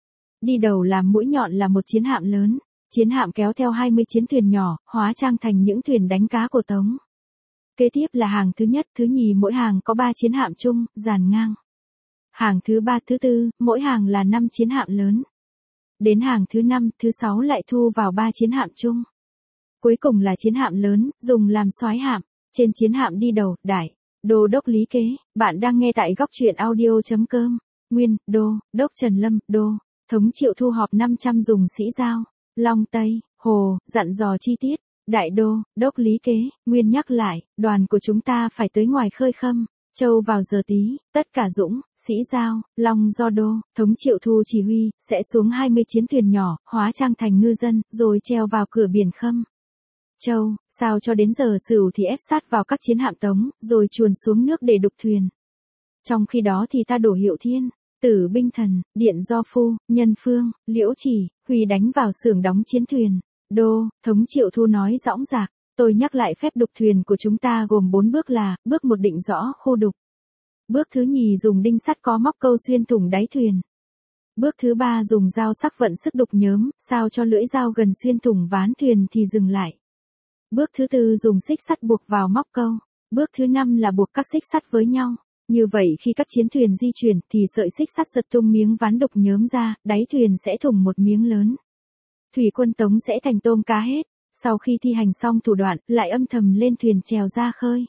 Đi đầu làm mũi nhọn là một chiến hạm lớn, chiến hạm kéo theo hai mươi chiến thuyền nhỏ, hóa trang thành những thuyền đánh cá của Tống. Kế tiếp là hàng thứ nhất, thứ nhì, mỗi hàng có ba chiến hạm chung, dàn ngang. Hàng thứ ba, thứ tư, mỗi hàng là năm chiến hạm lớn. Đến hàng thứ năm, thứ sáu lại thu vào ba chiến hạm chung. Cuối cùng là chiến hạm lớn, dùng làm soái hạm. Trên chiến hạm đi đầu, Đại Đô đốc Lý Kế. Bạn đang nghe tại góc truyện audio.com. Nguyên, Đô đốc Trần Lâm, Đô thống Triệu thu họp năm trăm dùng sĩ giao, Long Tây, Hồ, dặn dò chi tiết. Đại Đô đốc Lý Kế, Nguyên nhắc lại, đoàn của chúng ta phải tới ngoài khơi Khâm Châu vào giờ tí, tất cả dũng, sĩ giao, Long do Đô thống Triệu Thu chỉ huy, sẽ xuống hai mươi chiến thuyền nhỏ, hóa trang thành ngư dân, rồi treo vào cửa biển Khâm Châu, sao cho đến giờ Sửu thì ép sát vào các chiến hạm Tống, rồi chuồn xuống nước để đục thuyền. Trong khi đó thì ta đổ Hiệu Thiên, Tử Binh Thần, Điện Do Phu, Nhân Phương, Liễu Chỉ, Huy đánh vào xưởng đóng chiến thuyền. Đô thống Triệu Thu nói dõng dạc, tôi nhắc lại phép đục thuyền của chúng ta gồm bốn bước là, bước một định rõ khu đục. Bước thứ nhì dùng đinh sắt có móc câu xuyên thủng đáy thuyền. Bước thứ ba dùng dao sắc vận sức đục nhớm, sao cho lưỡi dao gần xuyên thủng ván thuyền thì dừng lại. Bước thứ tư dùng xích sắt buộc vào móc câu. Bước thứ năm là buộc các xích sắt với nhau. Như vậy khi các chiến thuyền di chuyển thì sợi xích sắt giật tung miếng ván đục nhớm ra, đáy thuyền sẽ thủng một miếng lớn. Thủy quân Tống sẽ thành tôm cá hết. Sau khi thi hành xong thủ đoạn, lại âm thầm lên thuyền trèo ra khơi.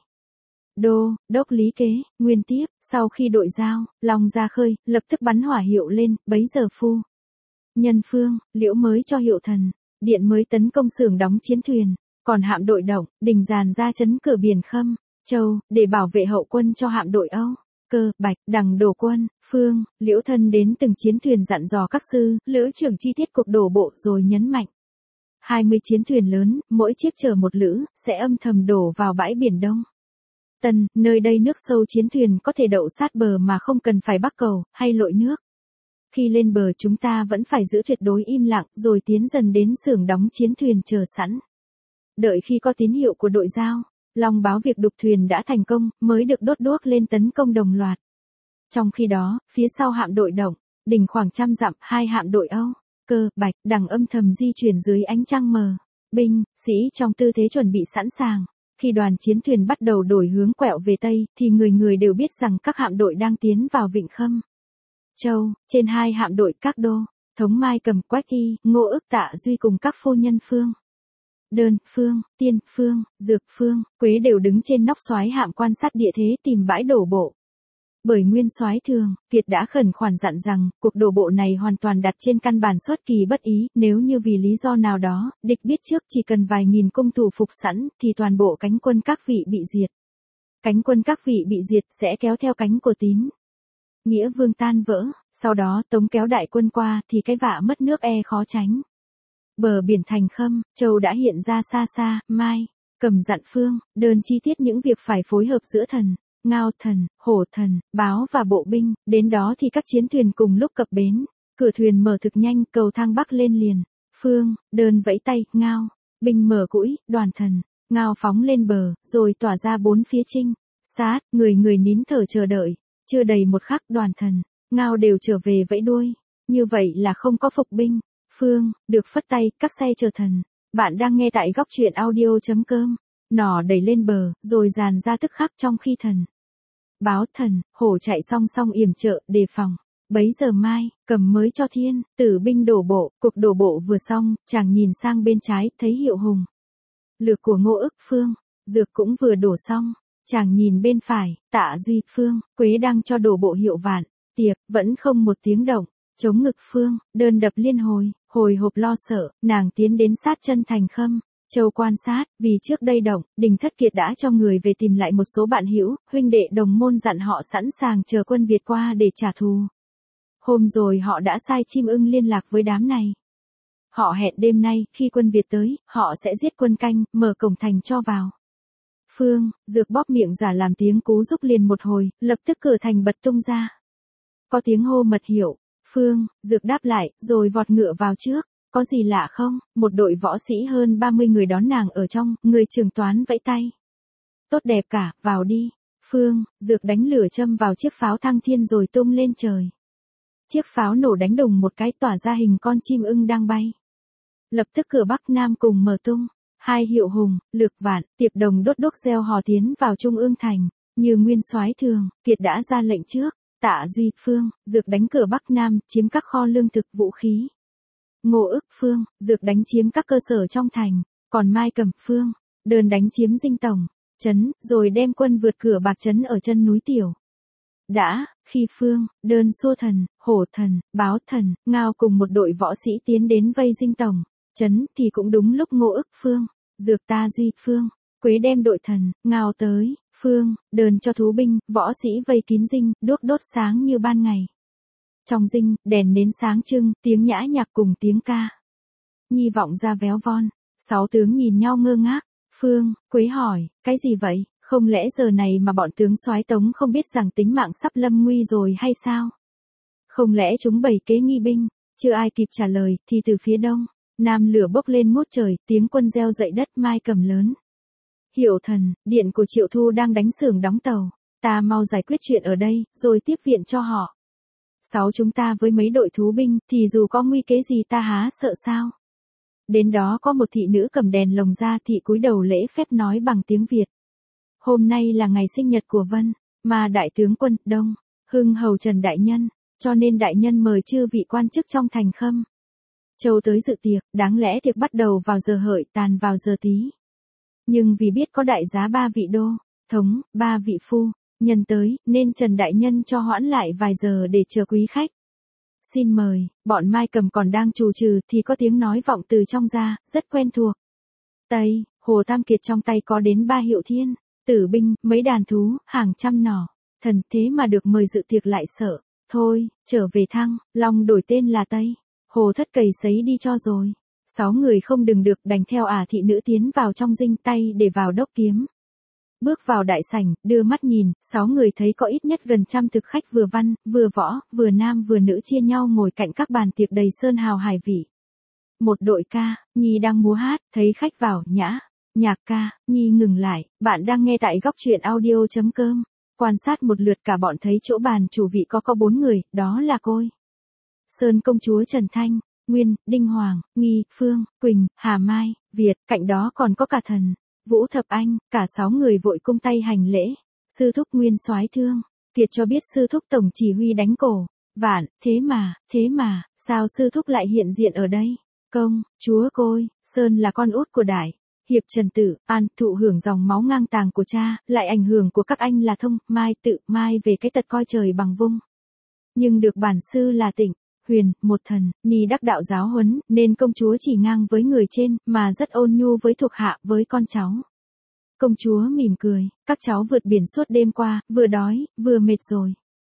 Đô đốc Lý Kế, Nguyên tiếp, sau khi đội giao, Long ra khơi, lập tức bắn hỏa hiệu lên, bấy giờ Phu, Nhân Phương, Liễu mới cho hiệu thần, Điện mới tấn công xưởng đóng chiến thuyền, còn hạm đội động, đình dàn ra chấn cửa biển Khâm Châu, để bảo vệ hậu quân cho hạm đội Âu, Cơ, Bạch, Đằng đổ quân, Phương, Liễu thân đến từng chiến thuyền dặn dò các sư, lữ trưởng chi tiết cuộc đổ bộ rồi nhấn mạnh. hai mươi chiến thuyền lớn, mỗi chiếc chở một lữ, sẽ âm thầm đổ vào bãi biển Đông Tân, nơi đây nước sâu, chiến thuyền có thể đậu sát bờ mà không cần phải bắc cầu, hay lội nước. Khi lên bờ chúng ta vẫn phải giữ tuyệt đối im lặng, rồi tiến dần đến xưởng đóng chiến thuyền chờ sẵn. Đợi khi có tín hiệu của đội giao, Long báo việc đục thuyền đã thành công, mới được đốt đuốc lên tấn công đồng loạt. Trong khi đó, phía sau hạm đội động, đỉnh khoảng trăm dặm, hai hạm đội Âu, Cơ, Bạch, Đằng âm thầm di chuyển dưới ánh trăng mờ. Binh, sĩ trong tư thế chuẩn bị sẵn sàng. Khi đoàn chiến thuyền bắt đầu đổi hướng quẹo về Tây, thì người người đều biết rằng các hạm đội đang tiến vào vịnh Khâm Châu. Trên hai hạm đội các đô, thống Mai Cầm, Quách Thi, Ngô Ức, Tạ Duy cùng các phu nhân Phương, Đơn, Phương, Tiên, Phương, Dược Phương, Quế đều đứng trên nóc soái hạm quan sát địa thế tìm bãi đổ bộ. Bởi nguyên soái Thường Kiệt đã khẩn khoản dặn rằng, cuộc đổ bộ này hoàn toàn đặt trên căn bản xuất kỳ bất ý, nếu như vì lý do nào đó, địch biết trước chỉ cần vài nghìn cung thủ phục sẵn, thì toàn bộ cánh quân các vị bị diệt. Cánh quân các vị bị diệt sẽ kéo theo cánh của Tín, nghĩa vương tan vỡ, sau đó Tống kéo đại quân qua thì cái vạ mất nước e khó tránh. Bờ biển thành Khâm, Châu đã hiện ra xa xa, Mai, Cầm dặn Phương, đơn chi tiết những việc phải phối hợp giữa thần, Ngao thần, Hổ thần, Báo và bộ binh, đến đó thì các chiến thuyền cùng lúc cập bến, cửa thuyền mở thực nhanh, cầu thang bắc lên liền. Phương, đơn vẫy tay, Ngao, binh mở cũi, đoàn thần, Ngao phóng lên bờ, rồi tỏa ra bốn phía trinh, sát, người người nín thở chờ đợi, chưa đầy một khắc đoàn thần, Ngao đều trở về vẫy đuôi, như vậy là không có phục binh. Phương, được phất tay, các xe chờ thần. Bạn đang nghe tại góc truyện audio.com. Nỏ đẩy lên bờ, rồi dàn ra tức khắc trong khi thần. Báo thần, Hổ chạy song song yểm trợ, đề phòng. Bấy giờ Mai, Cầm mới cho Thiên, Tử binh đổ bộ, cuộc đổ bộ vừa xong, chàng nhìn sang bên trái, thấy Hiệu Hùng. Lược của Ngô Ức Phương, Dược cũng vừa đổ xong, chàng nhìn bên phải, Tạ Duy Phương, Quế đang cho đổ bộ Hiệu Vạn, Tiệp, vẫn không một tiếng động. Chống ngực Phương, đơn đập liên hồi, hồi hộp lo sợ, nàng tiến đến sát chân thành Khâm, Châu quan sát, vì trước đây động, Đình Thất Kiệt đã cho người về tìm lại một số bạn hữu, huynh đệ đồng môn dặn họ sẵn sàng chờ quân Việt qua để trả thù. Hôm rồi họ đã sai chim ưng liên lạc với đám này. Họ hẹn đêm nay, khi quân Việt tới, họ sẽ giết quân canh, mở cổng thành cho vào. Phương, Dược bóp miệng giả làm tiếng cú giúp liền một hồi, lập tức cửa thành bật tung ra. Có tiếng hô mật hiệu. Phương, Dược đáp lại, rồi vọt ngựa vào trước. Có gì lạ không? Một đội võ sĩ hơn ba mươi người đón nàng ở trong, người trường toán vẫy tay. Tốt đẹp cả, vào đi. Phương, Dược đánh lửa châm vào chiếc pháo thăng thiên rồi tung lên trời. Chiếc pháo nổ đánh đùng một cái tỏa ra hình con chim ưng đang bay. Lập tức cửa Bắc Nam cùng mở tung. Hai Hiệu Hùng, Lược Vạn, Tiệp đồng đốt đốt reo hò tiến vào Trung ương thành. Như nguyên soái thường, Kiệt đã ra lệnh trước. Tạ Duy Phương, Dược đánh cửa Bắc Nam, chiếm các kho lương thực vũ khí. Ngô Ức Phương, Dược đánh chiếm các cơ sở trong thành, còn Mai Cầm Phương, Đơn đánh chiếm Dinh Tổng, trấn, rồi đem quân vượt cửa Bạc trấn ở chân núi Tiểu. Đã, khi Phương, Đơn xua thần, Hổ thần, Báo thần, Ngao cùng một đội võ sĩ tiến đến vây Dinh Tổng, trấn thì cũng đúng lúc Ngô Ức Phương, Dược Tạ Duy Phương, Quế đem đội thần, Ngao tới. Phương, Đơn cho thú binh, võ sĩ vây kín dinh, đuốc đốt sáng như ban ngày. Trong dinh, đèn nến sáng trưng, tiếng nhã nhạc cùng tiếng ca. Nhi vọng ra véo von, sáu tướng nhìn nhau ngơ ngác. Phương, Quế hỏi, cái gì vậy, không lẽ giờ này mà bọn tướng soái Tống không biết rằng tính mạng sắp lâm nguy rồi hay sao? Không lẽ chúng bày kế nghi binh? Chưa ai kịp trả lời, thì từ phía đông, nam lửa bốc lên ngút trời, tiếng quân reo dậy đất Mai Cầm lớn. Hiệu thần, điện của Triệu Thu đang đánh xưởng đóng tàu, ta mau giải quyết chuyện ở đây, rồi tiếp viện cho họ. Sáu chúng ta với mấy đội thú binh, thì dù có nguy kế gì ta há sợ sao? Đến đó có một thị nữ cầm đèn lồng ra, thị cúi đầu lễ phép nói bằng tiếng Việt. Hôm nay là ngày sinh nhật của Vân, mà đại tướng quân, Đông, Hưng hầu Trần Đại Nhân, cho nên đại nhân mời chư vị quan chức trong thành Khâm, Châu tới dự tiệc, đáng lẽ tiệc bắt đầu vào giờ hợi, tàn vào giờ tí. Nhưng vì biết có đại giá ba vị đô, thống, ba vị phu, nhân tới, nên Trần Đại Nhân cho hoãn lại vài giờ để chờ quý khách. Xin mời, bọn Mai Cầm còn đang trù trừ thì có tiếng nói vọng từ trong ra, rất quen thuộc. Tây, Hồ Tam Kiệt trong tay có đến ba hiệu thiên, tử binh, mấy đàn thú, hàng trăm nỏ, thần thế mà được mời dự tiệc lại sợ. Thôi, trở về Thăng, Long đổi tên là Tây, Hồ Thất cày sấy đi cho rồi. Sáu người không đừng được đành theo ả thị nữ tiến vào trong dinh tay để vào đốc kiếm. Bước vào đại sảnh, đưa mắt nhìn, sáu người thấy có ít nhất gần trăm thực khách vừa văn, vừa võ, vừa nam vừa nữ chia nhau ngồi cạnh các bàn tiệc đầy sơn hào hải vị. Một đội ca, Nhi đang múa hát, thấy khách vào, nhã, nhạc ca, Nhi ngừng lại, bạn đang nghe tại góc truyện audio.com. Quan sát một lượt cả bọn thấy chỗ bàn chủ vị có có bốn người, đó là Côi, Sơn công chúa Trần Thanh, Nguyên, Đinh Hoàng, Nghi, Phương, Quỳnh, Hà Mai, Việt, cạnh đó còn có cả thần, Vũ Thập Anh, cả sáu người vội cung tay hành lễ. Sư thúc Nguyên soái thương, Kiệt cho biết sư thúc tổng chỉ huy đánh cổ, Vạn, thế mà, thế mà, sao sư thúc lại hiện diện ở đây? Công, chúa Côi, Sơn là con út của Đại Hiệp Trần Tử, An, thụ hưởng dòng máu ngang tàng của cha, lại ảnh hưởng của các anh là Thông, Mai, Tự, Mai về cái tật coi trời bằng vung. Nhưng được bản sư là Tịnh, Huyền, một thần, Ni đắc đạo giáo huấn, nên công chúa chỉ ngang với người trên, mà rất ôn nhu với thuộc hạ, với con cháu. Công chúa mỉm cười, các cháu vượt biển suốt đêm qua, vừa đói, vừa mệt rồi.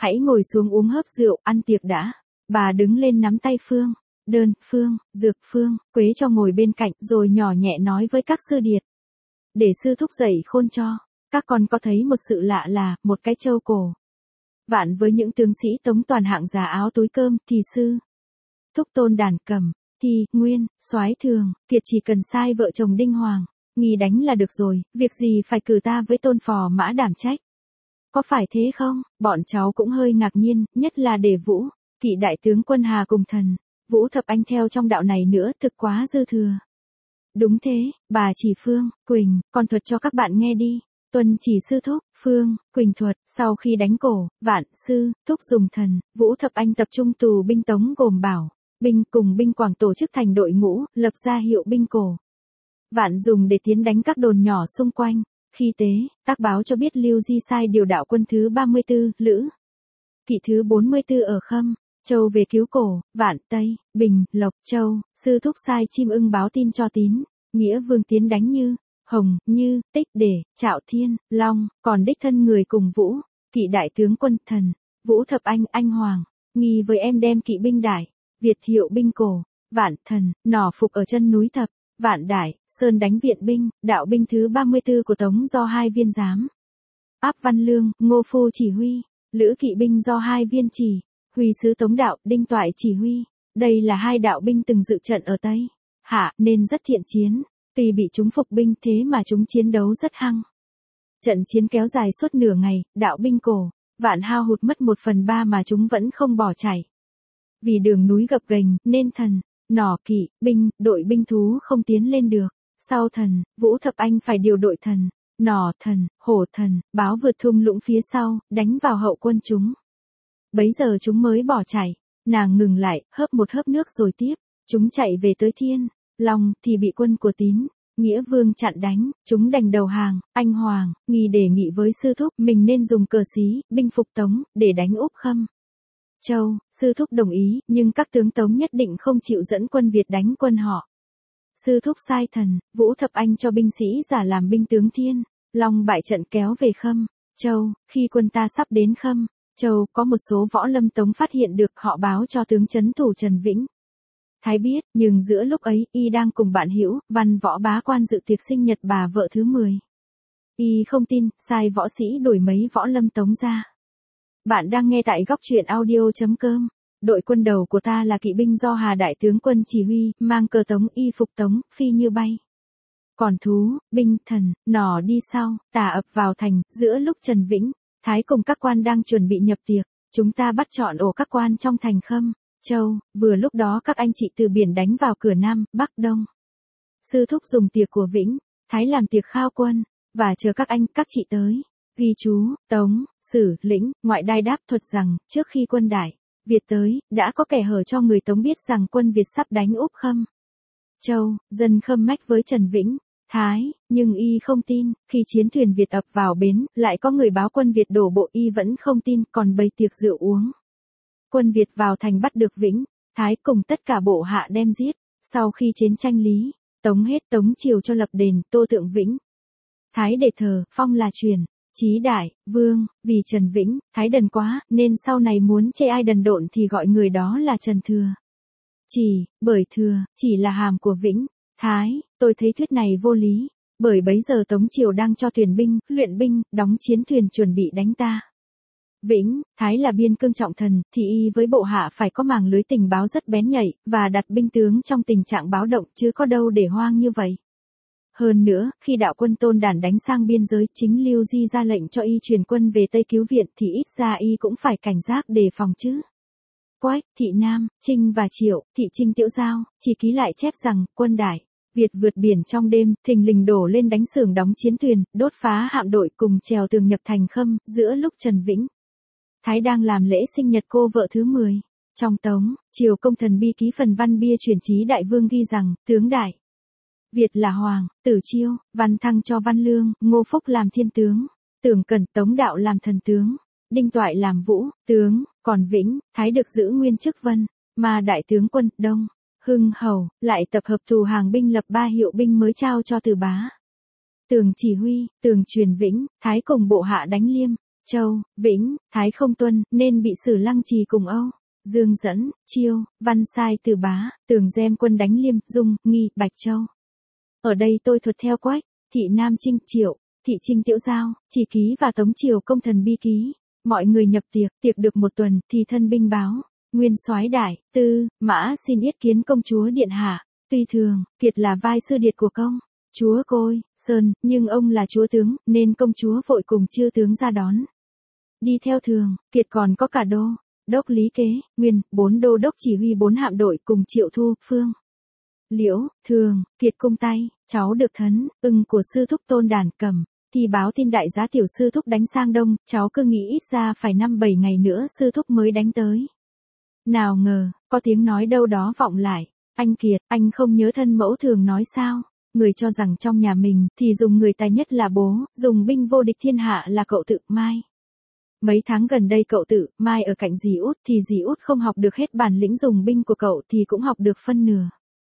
hãy ngồi xuống uống hớp rượu, ăn tiệc đã. Bà đứng lên nắm tay Phương, Đơn, Phương, Dược, Phương, Quế cho ngồi bên cạnh rồi nhỏ nhẹ nói với các sư điệt. Để sư thúc dậy khôn cho, các con có thấy một sự lạ là, một cái châu cổ. Vạn với những tướng sĩ Tống toàn hạng già áo túi cơm thì sư thúc tôn đàn cầm, thì, nguyên, soái thường, kiệt chỉ cần sai vợ chồng Đinh Hoàng, nghi đánh là được rồi, việc gì phải cử ta với tôn phò mã đảm trách. Có phải thế không? Bọn cháu cũng hơi ngạc nhiên, nhất là để Vũ, Kỵ đại tướng quân Hà cùng thần, Vũ Thập Anh theo trong đạo này nữa thực quá dư thừa. Đúng thế, bà chỉ Phương, Quỳnh, con thuật cho các bạn nghe đi. Tuân chỉ sư thúc, Phương, Quỳnh thuật, sau khi đánh cổ, Vạn, sư, thúc dùng thần, Vũ Thập Anh tập trung tù binh Tống gồm Bảo, binh cùng binh Quảng tổ chức thành đội ngũ, lập ra hiệu binh cổ. Vạn dùng để tiến đánh các đồn nhỏ xung quanh. Khi tế, tác báo cho biết Lưu Di sai điều đạo quân thứ ba mươi tư, Lữ, Kỵ thứ bốn mươi tư ở Khâm Châu về cứu cổ, Vạn, Tây, Bình, Lộc, Châu, sư thúc sai chim ưng báo tin cho Tín, Nghĩa Vương tiến đánh Như, Hồng, Như, Tích để, Trạo Thiên, Long, còn đích thân người cùng Vũ, Kỵ đại tướng quân thần, Vũ Thập Anh, anh Hoàng, nghi với em đem kỵ binh đại, Việt hiệu binh cổ, Vạn, thần, nỏ phục ở chân núi Thập, Vạn đại, Sơn đánh viện binh, đạo binh thứ ba mươi tư của Tống do hai viên giám. Áp Văn Lương, Ngô Phu chỉ huy, Lữ kỵ binh do hai viên chỉ, Huy sứ Tống đạo, Đinh Toại chỉ huy. Đây là hai đạo binh từng dự trận ở Tây Hạ nên rất thiện chiến, tuy bị chúng phục binh thế mà chúng chiến đấu rất hăng. Trận chiến kéo dài suốt nửa ngày, đạo binh cổ, Vạn hao hụt mất một phần ba mà chúng vẫn không bỏ chạy. Vì đường núi gập ghềnh nên thần, nỏ kỵ, binh, đội binh thú không tiến lên được. Sau thần, Vũ Thập Anh phải điều đội thần, nỏ thần, hổ thần, báo vượt thung lũng phía sau, đánh vào hậu quân chúng. Bấy giờ chúng mới bỏ chạy, nàng ngừng lại, hớp một hớp nước rồi tiếp, chúng chạy về tới Thiên Long thì bị quân của Tín, Nghĩa Vương chặn đánh, chúng đành đầu hàng. Anh Hoàng, nghi đề nghị với sư thúc mình nên dùng cờ xí, binh phục Tống, để đánh úp Khâm Châu, sư thúc đồng ý, nhưng các tướng Tống nhất định không chịu dẫn quân Việt đánh quân họ. Sư thúc sai thần, Vũ Thập Anh cho binh sĩ giả làm binh tướng Thiên Long bại trận kéo về Khâm Châu, khi quân ta sắp đến Khâm Châu, có một số võ lâm Tống phát hiện được, họ báo cho tướng trấn thủ Trần Vĩnh Thái biết, nhưng giữa lúc ấy, y đang cùng bạn hữu, văn võ bá quan dự tiệc sinh nhật bà vợ thứ mười. Y không tin, sai võ sĩ đuổi mấy võ lâm Tống ra. Bạn đang nghe tại góc truyện audio.com. Đội quân đầu của ta là kỵ binh do Hà đại tướng quân chỉ huy, mang cờ Tống, y phục Tống, phi như bay. Còn thú, binh, thần, nỏ đi sau, tà ập vào thành, giữa lúc Trần Vĩnh Thái cùng các quan đang chuẩn bị nhập tiệc, chúng ta bắt trọn ổ các quan trong thành Khâm Châu, vừa lúc đó các anh chị từ biển đánh vào cửa Nam, Bắc, Đông. Sư thúc dùng tiệc của Vĩnh Thái làm tiệc khao quân, và chờ các anh, các chị tới. Ghi chú, Tống, Sử, Lĩnh, ngoại đai đáp thuật rằng, trước khi quân Đại Việt tới, đã có kẻ hở cho người Tống biết rằng quân Việt sắp đánh úp Khâm Châu, dân Khâm mách với Trần Vĩnh Thái, nhưng y không tin, khi chiến thuyền Việt ập vào bến, lại có người báo quân Việt đổ bộ, y vẫn không tin, còn bày tiệc rượu uống. Quân Việt vào thành bắt được Vĩnh Thái cùng tất cả bộ hạ đem giết. Sau khi chiến tranh Lý Tống hết, Tống triều cho lập đền, tô tượng Vĩnh Thái để thờ, phong là truyền Chí đại vương, vì Trần Vĩnh Thái đần quá, nên sau này muốn chê ai đần độn thì gọi người đó là Trần Thừa. Chỉ, bởi Thừa, chỉ là hàm của Vĩnh Thái, tôi thấy thuyết này vô lý, bởi bấy giờ Tống triều đang cho tuyển binh, luyện binh, đóng chiến thuyền chuẩn bị đánh ta. Vĩnh Thái là biên cương trọng thần, thì y với bộ hạ phải có màng lưới tình báo rất bén nhạy, và đặt binh tướng trong tình trạng báo động, chứ có đâu để hoang như vậy. Hơn nữa, khi đạo quân Tôn Đản đánh sang biên giới, chính Lưu Di ra lệnh cho y truyền quân về Tây cứu viện, thì ít ra y cũng phải cảnh giác đề phòng chứ. Quách, Thị Nam, Trinh và Triệu, Thị Trinh Tiễu Giao, chỉ ký lại chép rằng, quân Đại Việt vượt biển trong đêm, thình lình đổ lên đánh xưởng đóng chiến thuyền, đốt phá hạm đội cùng trèo tường nhập thành Khâm, giữa lúc Trần Vĩnh Thái đang làm lễ sinh nhật cô vợ thứ mười. Trong Tống, Triều Công Thần Bi ký phần văn bia truyền Chí đại vương ghi rằng, tướng Đại Việt là Hoàng, Tử Chiêu, Văn thăng cho Văn Lương, Ngô Phúc làm thiên tướng, Tưởng Cẩn, Tống Đạo làm thần tướng, Đinh Toại làm vũ tướng, còn Vĩnh Thái được giữ nguyên chức Vân mà đại tướng quân Đông Hưng Hầu, lại tập hợp tù hàng binh lập ba hiệu binh mới trao cho Từ Bá. Tường chỉ huy, Tường truyền Vĩnh Thái cùng bộ hạ đánh Liêm, Châu, Vĩnh, Thái không tuân, nên bị Sử Lăng Trì cùng Âu Dương dẫn, Chiêu, Văn sai từ Bá, Tường Gem quân đánh Liêm, Dung, Nghi, Bạch Châu. Ở đây tôi thuật theo Quách, Thị Nam Trinh, Triệu, Thị Trinh Tiễu Giao, Chỉ Ký và Tống Triều Công Thần Bi Ký. Mọi người nhập tiệc, tiệc được một tuần, thì thân binh báo. Nguyên soái đại, tư, mã xin yết kiến công chúa điện hạ. Tuy thường, Kiệt là vai sư điệt của công chúa Côi Sơn, nhưng ông là chúa tướng, nên công chúa vội cùng chư tướng ra đón. Đi theo thường, Kiệt còn có cả đô đốc Lý Kế, Nguyên, bốn đô đốc chỉ huy bốn hạm đội cùng Triệu Thu, Phương, Liễu, Thường, Kiệt cung tay, cháu được thấn, ưng của sư thúc Tôn Đản cầm. Thì báo tin đại giá tiểu sư thúc đánh sang đông, cháu cứ nghĩ ít ra phải năm bảy ngày nữa sư thúc mới đánh tới. Nào ngờ, có tiếng nói đâu đó vọng lại. Anh Kiệt, anh không nhớ thân mẫu thường nói sao? Người cho rằng trong nhà mình, thì dùng người tài nhất là bố, dùng binh vô địch thiên hạ là cậu tự Mai. Mấy tháng gần đây cậu tự Mai ở cạnh dì út thì dì út không học được hết bản lĩnh dùng binh của cậu thì cũng học được phân nửa.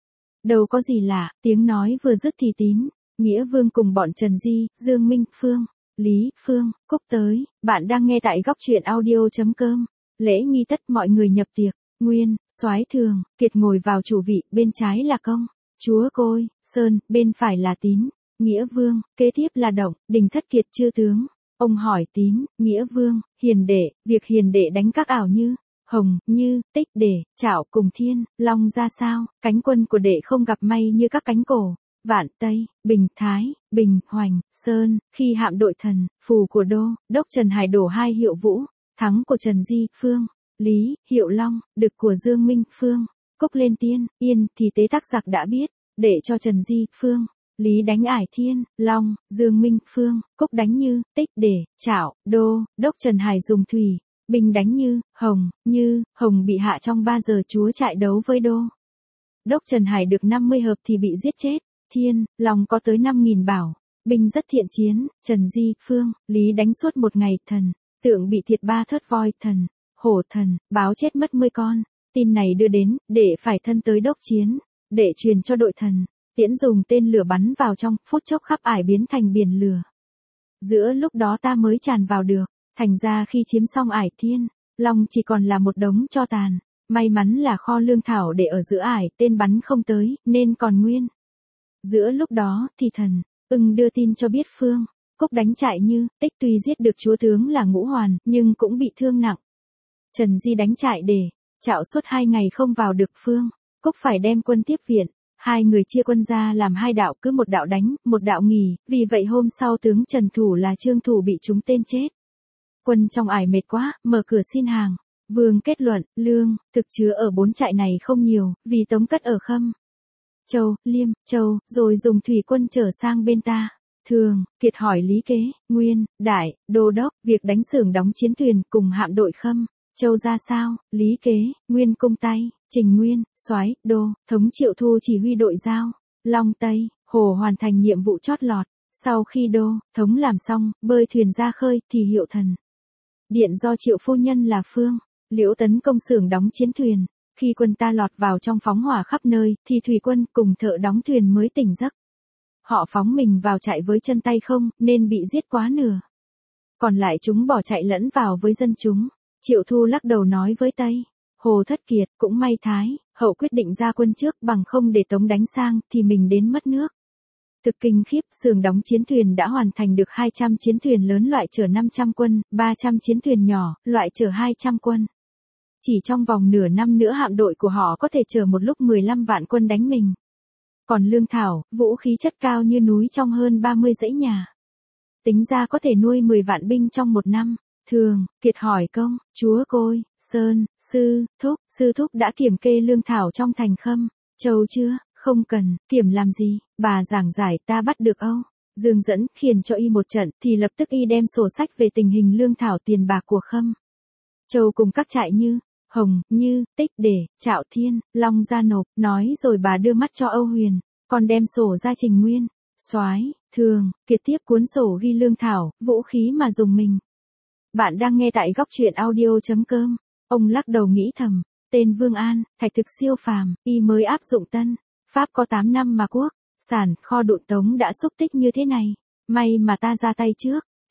Đâu có gì lạ, tiếng nói vừa dứt thì Tín, Nghĩa Vương cùng bọn Trần Di, Dương Minh, Phương, Lý, Phương, Cúc tới. Bạn đang nghe tại góc truyện audio.com. Lễ nghi tất mọi người nhập tiệc. Nguyên, soái Thường, Kiệt ngồi vào chủ vị, bên trái là công chúa Côi Sơn, bên phải là Tín, Nghĩa Vương, kế tiếp là Động, Đình Thất Kiệt chư tướng. Ông hỏi Tín, Nghĩa Vương, Hiền đệ, việc Hiền đệ đánh các ảo như Hồng, Như, Tích Để, Trảo cùng Thiên, Long ra sao? Cánh quân của đệ không gặp may như các cánh cổ Vạn Tây, Bình Thái, Bình, Hoành, Sơn, khi hạm đội Thần, phù của đô đốc Trần Hải đổ hai hiệu Vũ, thắng của Trần Di, Phương, Lý, hiệu Long, đực của Dương Minh, Phương, Cúc lên Tiên, Yên, thì tế tác giặc đã biết, để cho Trần Di, Phương, Lý đánh Ải Thiên, Long, Dương Minh, Phương, Cúc đánh Như, Tích Để, Trảo, đô đốc Trần Hải dùng thủy, Bình đánh Như, Hồng, Như, Hồng bị hạ trong ba giờ chúa chạy đấu với đô đốc Trần Hải được năm mươi hợp thì bị giết chết. Thiên, Long có tới năm nghìn bảo, binh rất thiện chiến. Trần Di, Phương, Lý đánh suốt một ngày. Thần, Tượng bị thiệt ba thớt voi. Thần, Hổ Thần, báo chết mất mươi con. Tin này đưa đến, để phải thân tới đốc chiến, để truyền cho đội Thần. Tiễn dùng tên lửa bắn vào trong, phút chốc khắp ải biến thành biển lửa. Giữa lúc đó ta mới tràn vào được, thành ra khi chiếm xong ải Thiên, Long chỉ còn là một đống tro tàn. May mắn là kho lương thảo để ở giữa ải, tên bắn không tới, nên còn nguyên. Giữa lúc đó, thì Thần, Ưng đưa tin cho biết Phương, Cúc đánh chạy Như, Tích tuy giết được chúa tướng là Ngũ Hoàn, nhưng cũng bị thương nặng. Trần Di đánh chạy để, Trảo suốt hai ngày không vào được Phương, Cúc phải đem quân tiếp viện. Hai người chia quân ra làm hai đạo, cứ một đạo đánh, một đạo nghỉ, vì vậy hôm sau tướng Trần Thủ là Trương Thủ bị trúng tên chết. Quân trong ải mệt quá, mở cửa xin hàng. Vương kết luận, lương, thực chứa ở bốn trại này không nhiều, vì Tống cất ở Khâm Châu, Liêm, Châu, rồi dùng thủy quân trở sang bên ta. Thường, Kiệt hỏi Lý Kế, Nguyên, Đại, Đô đốc, việc đánh xưởng đóng chiến thuyền cùng hạm đội Khâm Châu ra sao? Lý Kế, Nguyên cung tay, Trình Nguyên, soái, Đô, thống Triệu Thu chỉ huy đội giao, Long Tây, Hồ hoàn thành nhiệm vụ chót lọt. Sau khi Đô, thống làm xong, bơi thuyền ra khơi, thì hiệu Thần điện do Triệu phu nhân là Phương, Liễu tấn công xưởng đóng chiến thuyền. Khi quân ta lọt vào trong phóng hỏa khắp nơi, thì thủy quân cùng thợ đóng thuyền mới tỉnh giấc. Họ phóng mình vào chạy với chân tay không, nên bị giết quá nửa. Còn lại chúng bỏ chạy lẫn vào với dân chúng. Triệu Thu lắc đầu nói với Tây Hồ Thất Kiệt, cũng may Thái Hậu quyết định ra quân trước, bằng không để Tống đánh sang, thì mình đến mất nước. Thực kinh khiếp, xưởng đóng chiến thuyền đã hoàn thành được hai trăm chiến thuyền lớn loại chở năm trăm quân, ba trăm chiến thuyền nhỏ, loại chở hai trăm quân. Chỉ trong vòng nửa năm nữa hạm đội của họ có thể chở một lúc mười lăm vạn quân đánh mình. Còn lương thảo, vũ khí chất cao như núi trong hơn ba mươi dãy nhà. Tính ra có thể nuôi mười vạn binh trong một năm. Thường, Kiệt hỏi công chúa Côi Sơn, Sư Thúc, Sư Thúc đã kiểm kê lương thảo trong thành Khâm Châu chưa? Không cần, kiểm làm gì, bà giảng giải ta bắt được Âu Dương dẫn, khiển cho y một trận, thì lập tức y đem sổ sách về tình hình lương thảo tiền bạc của Khâm Châu cùng các trại Như, Hồng, Như, Tích Để, Trảo Thiên, Long ra nộp, nói rồi bà đưa mắt cho Âu Huyền, còn đem sổ ra Trình Nguyên, soái, Thường, Kiệt tiếp cuốn sổ ghi lương thảo, vũ khí mà dùng mình. Bạn đang nghe tại góc truyện audio.com. Ông lắc đầu nghĩ thầm, tên Vương An, thạch thực siêu phàm, y mới áp dụng tân Pháp có tám năm mà quốc sản kho đụn Tống đã xúc tích như thế này. May mà ta ra tay trước.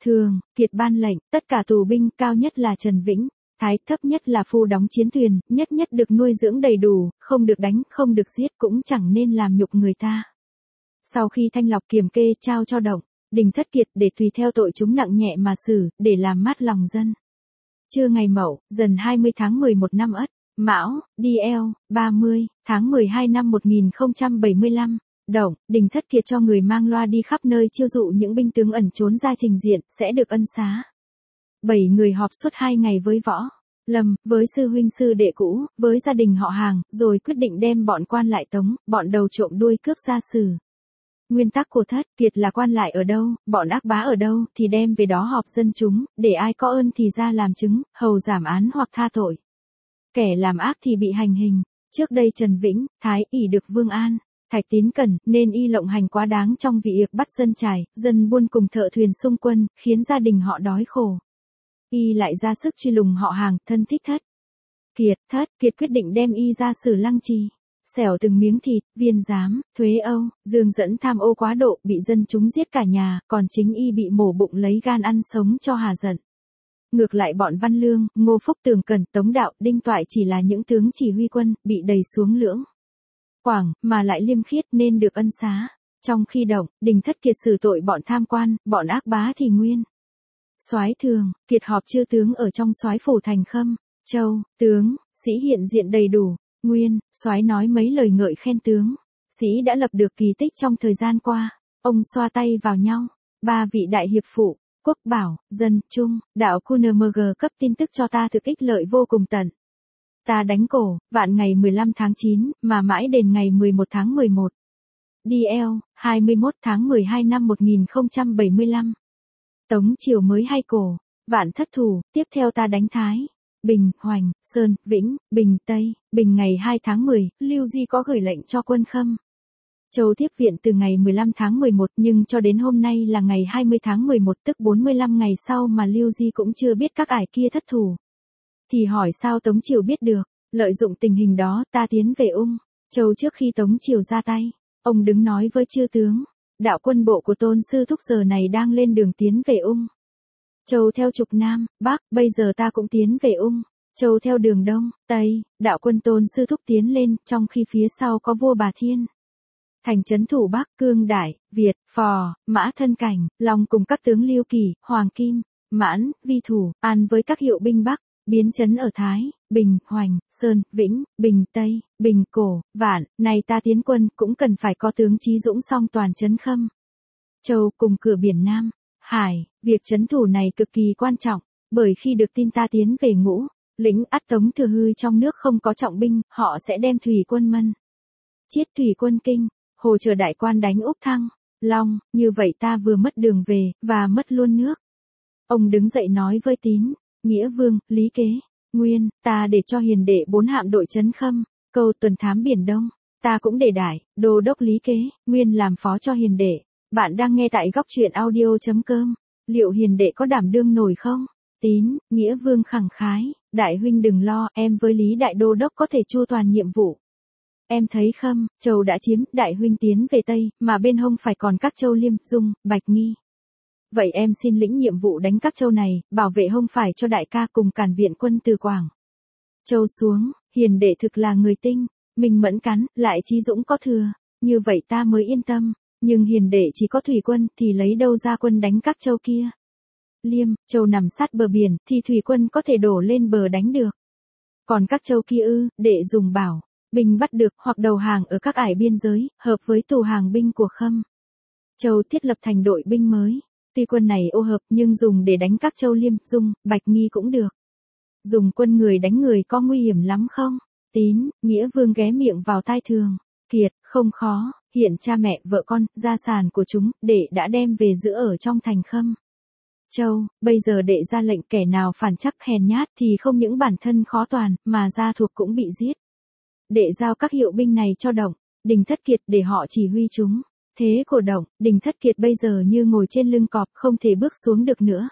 Thường, Kiệt ban lệnh, tất cả tù binh, cao nhất là Trần Vĩnh, Thái, thấp nhất là phu đóng chiến thuyền, nhất nhất được nuôi dưỡng đầy đủ, không được đánh, không được giết, cũng chẳng nên làm nhục người ta. Sau khi thanh lọc kiểm kê trao cho Động, Đình Thất Kiệt để tùy theo tội chúng nặng nhẹ mà xử, để làm mát lòng dân. Trưa ngày Mậu, dần hai mươi tháng mười một năm Ất, Mão, đê lờ, ba mươi, tháng mười hai năm một nghìn không trăm bảy mươi lăm. Động, Đình Thất Kiệt cho người mang loa đi khắp nơi chiêu dụ những binh tướng ẩn trốn ra trình diện, sẽ được ân xá. Bảy người họp suốt hai ngày với Võ Lâm, với sư huynh sư đệ cũ, với gia đình họ hàng, rồi quyết định đem bọn quan lại tống, bọn đầu trộm đuôi cướp ra xử. Nguyên tắc của Thất Kiệt là quan lại ở đâu, bọn ác bá ở đâu, thì đem về đó họp dân chúng, để ai có ơn thì ra làm chứng, hầu giảm án hoặc tha tội. Kẻ làm ác thì bị hành hình. Trước đây Trần Vĩnh, Thái, ỷ được Vương An, Thạch Tín cẩn, nên y lộng hành quá đáng trong vị yệt bắt dân trải, dân buôn cùng thợ thuyền xung quân, khiến gia đình họ đói khổ. Y lại ra sức truy lùng họ hàng, thân thích Thất Kiệt, Thất Kiệt quyết định đem y ra xử lăng trì. Xẻo từng miếng thịt, viên giám, thuế âu, dương dẫn tham ô quá độ, bị dân chúng giết cả nhà, còn chính y bị mổ bụng lấy gan ăn sống cho hà giận. Ngược lại bọn Văn Lương, Ngô Phúc Tường Cẩn, Tống Đạo, Đinh Toại chỉ là những tướng chỉ huy quân, bị đày xuống lưỡng Quảng, mà lại liêm khiết nên được ân xá. Trong khi Động, Đình Thất Kiệt xử tội bọn tham quan, bọn ác bá thì nguyên Soái Thường, Kiệt họp chư tướng ở trong soái phủ thành Khâm, Châu, tướng, sĩ hiện diện đầy đủ. Nguyên, soái nói mấy lời ngợi khen tướng sĩ đã lập được kỳ tích trong thời gian qua. Ông xoa tay vào nhau. Ba vị đại hiệp phụ, Quốc Bảo, Dân, Trung, đạo Q N M G cấp tin tức cho ta thực ích lợi vô cùng tận. Ta đánh cổ, vạn ngày mười lăm tháng chín, mà mãi đến ngày mười một tháng mười một. đê lờ, hai mươi mốt tháng mười hai năm một nghìn không trăm bảy mươi lăm. Tống triều mới hay cổ, vạn thất thủ, tiếp theo ta đánh Thái, Bình, Hoành, Sơn, Vĩnh, Bình, Tây. Bình ngày hai tháng mười, Lưu Di có gửi lệnh cho quân Khâm Châu tiếp viện từ ngày mười lăm tháng mười một, nhưng cho đến hôm nay là ngày hai mươi tháng mười một, tức bốn mươi lăm ngày sau mà Lưu Di cũng chưa biết các ải kia thất thủ. Thì hỏi sao Tống triều biết được? Lợi dụng tình hình đó, ta tiến về Ung Châu trước khi Tống triều ra tay. Ông đứng nói với chư tướng, đạo quân bộ của Tôn sư thúc giờ này đang lên đường tiến về Ung Châu theo trục Nam, Bắc, bây giờ ta cũng tiến về Ung Châu theo đường Đông, Tây, đạo quân Tôn sư thúc tiến lên, trong khi phía sau có vua Bà Thiên. Thành trấn thủ Bắc, Cương Đại, Việt, Phò, Mã Thân Cảnh, Long cùng các tướng Liêu Kỳ, Hoàng Kim, Mãn, Vi Thủ, An với các hiệu binh Bắc, biến trấn ở Thái, Bình, Hoành, Sơn, Vĩnh, Bình, Tây, Bình, Cổ, Vạn. Này ta tiến quân, cũng cần phải có tướng Chí Dũng song toàn trấn Khâm Châu cùng cửa biển Nam, Hải. Việc trấn thủ này cực kỳ quan trọng, bởi khi được tin ta tiến về Ngũ Lĩnh ắt Tống Thừa Hư trong nước không có trọng binh, họ sẽ đem thủy quân Mân Chiết thủy quân Kinh, Hồ chờ đại quan đánh Úc Thăng, Long, như vậy ta vừa mất đường về, và mất luôn nước. Ông đứng dậy nói với Tín, Nghĩa Vương, Lý Kế, Nguyên, ta để cho hiền đệ bốn hạm đội trấn Khâm Câu tuần thám Biển Đông, ta cũng để đại, đô đốc Lý Kế, Nguyên làm phó cho hiền đệ. Bạn đang nghe tại góc truyện audio.com. Liệu hiền đệ có đảm đương nổi không? Tín, Nghĩa Vương khẳng khái, đại huynh đừng lo, em với Lý đại đô đốc có thể chu toàn nhiệm vụ. Em thấy Khâm Châu đã chiếm, đại huynh tiến về Tây, mà bên hông phải còn các châu Liêm, Dung, Bạch Nghi. Vậy em xin lĩnh nhiệm vụ đánh các châu này, bảo vệ hông phải cho đại ca cùng cản viện quân từ Quảng Châu xuống. Hiền đệ thực là người tinh, mình mẫn cắn, lại Chí Dũng có thừa, như vậy ta mới yên tâm. Nhưng hiền đệ chỉ có thủy quân, thì lấy đâu ra quân đánh các châu kia? Liêm, Châu nằm sát bờ biển, thì thủy quân có thể đổ lên bờ đánh được. Còn các châu kia ư, đệ dùng bảo binh bắt được, hoặc đầu hàng ở các ải biên giới, hợp với tù hàng binh của Khâm Châu thiết lập thành đội binh mới. Tuy quân này ô hợp, nhưng dùng để đánh các châu Liêm, Dung, Bạch Nghi cũng được. Dùng quân người đánh người có nguy hiểm lắm không? Tín, Nghĩa Vương ghé miệng vào tai Thường Kiệt, không khó. Hiện cha mẹ, vợ con, gia sản của chúng, đệ đã đem về giữ ở trong thành Khâm Châu. Bây giờ đệ ra lệnh kẻ nào phản chắc hèn nhát thì không những bản thân khó toàn, mà gia thuộc cũng bị giết. Đệ giao các hiệu binh này cho Động, Đình Thất Kiệt để họ chỉ huy chúng. Thế của Động, Đình Thất Kiệt bây giờ như ngồi trên lưng cọp, không thể bước xuống được nữa.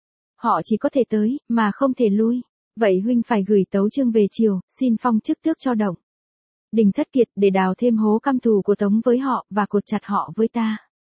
Họ chỉ có thể tới, mà không thể lui. Vậy huynh phải gửi tấu chương về triều, xin phong chức tước cho Động, Đình Thất Kiệt để đào thêm hố căm thù của Tống với họ, và cột chặt họ với ta.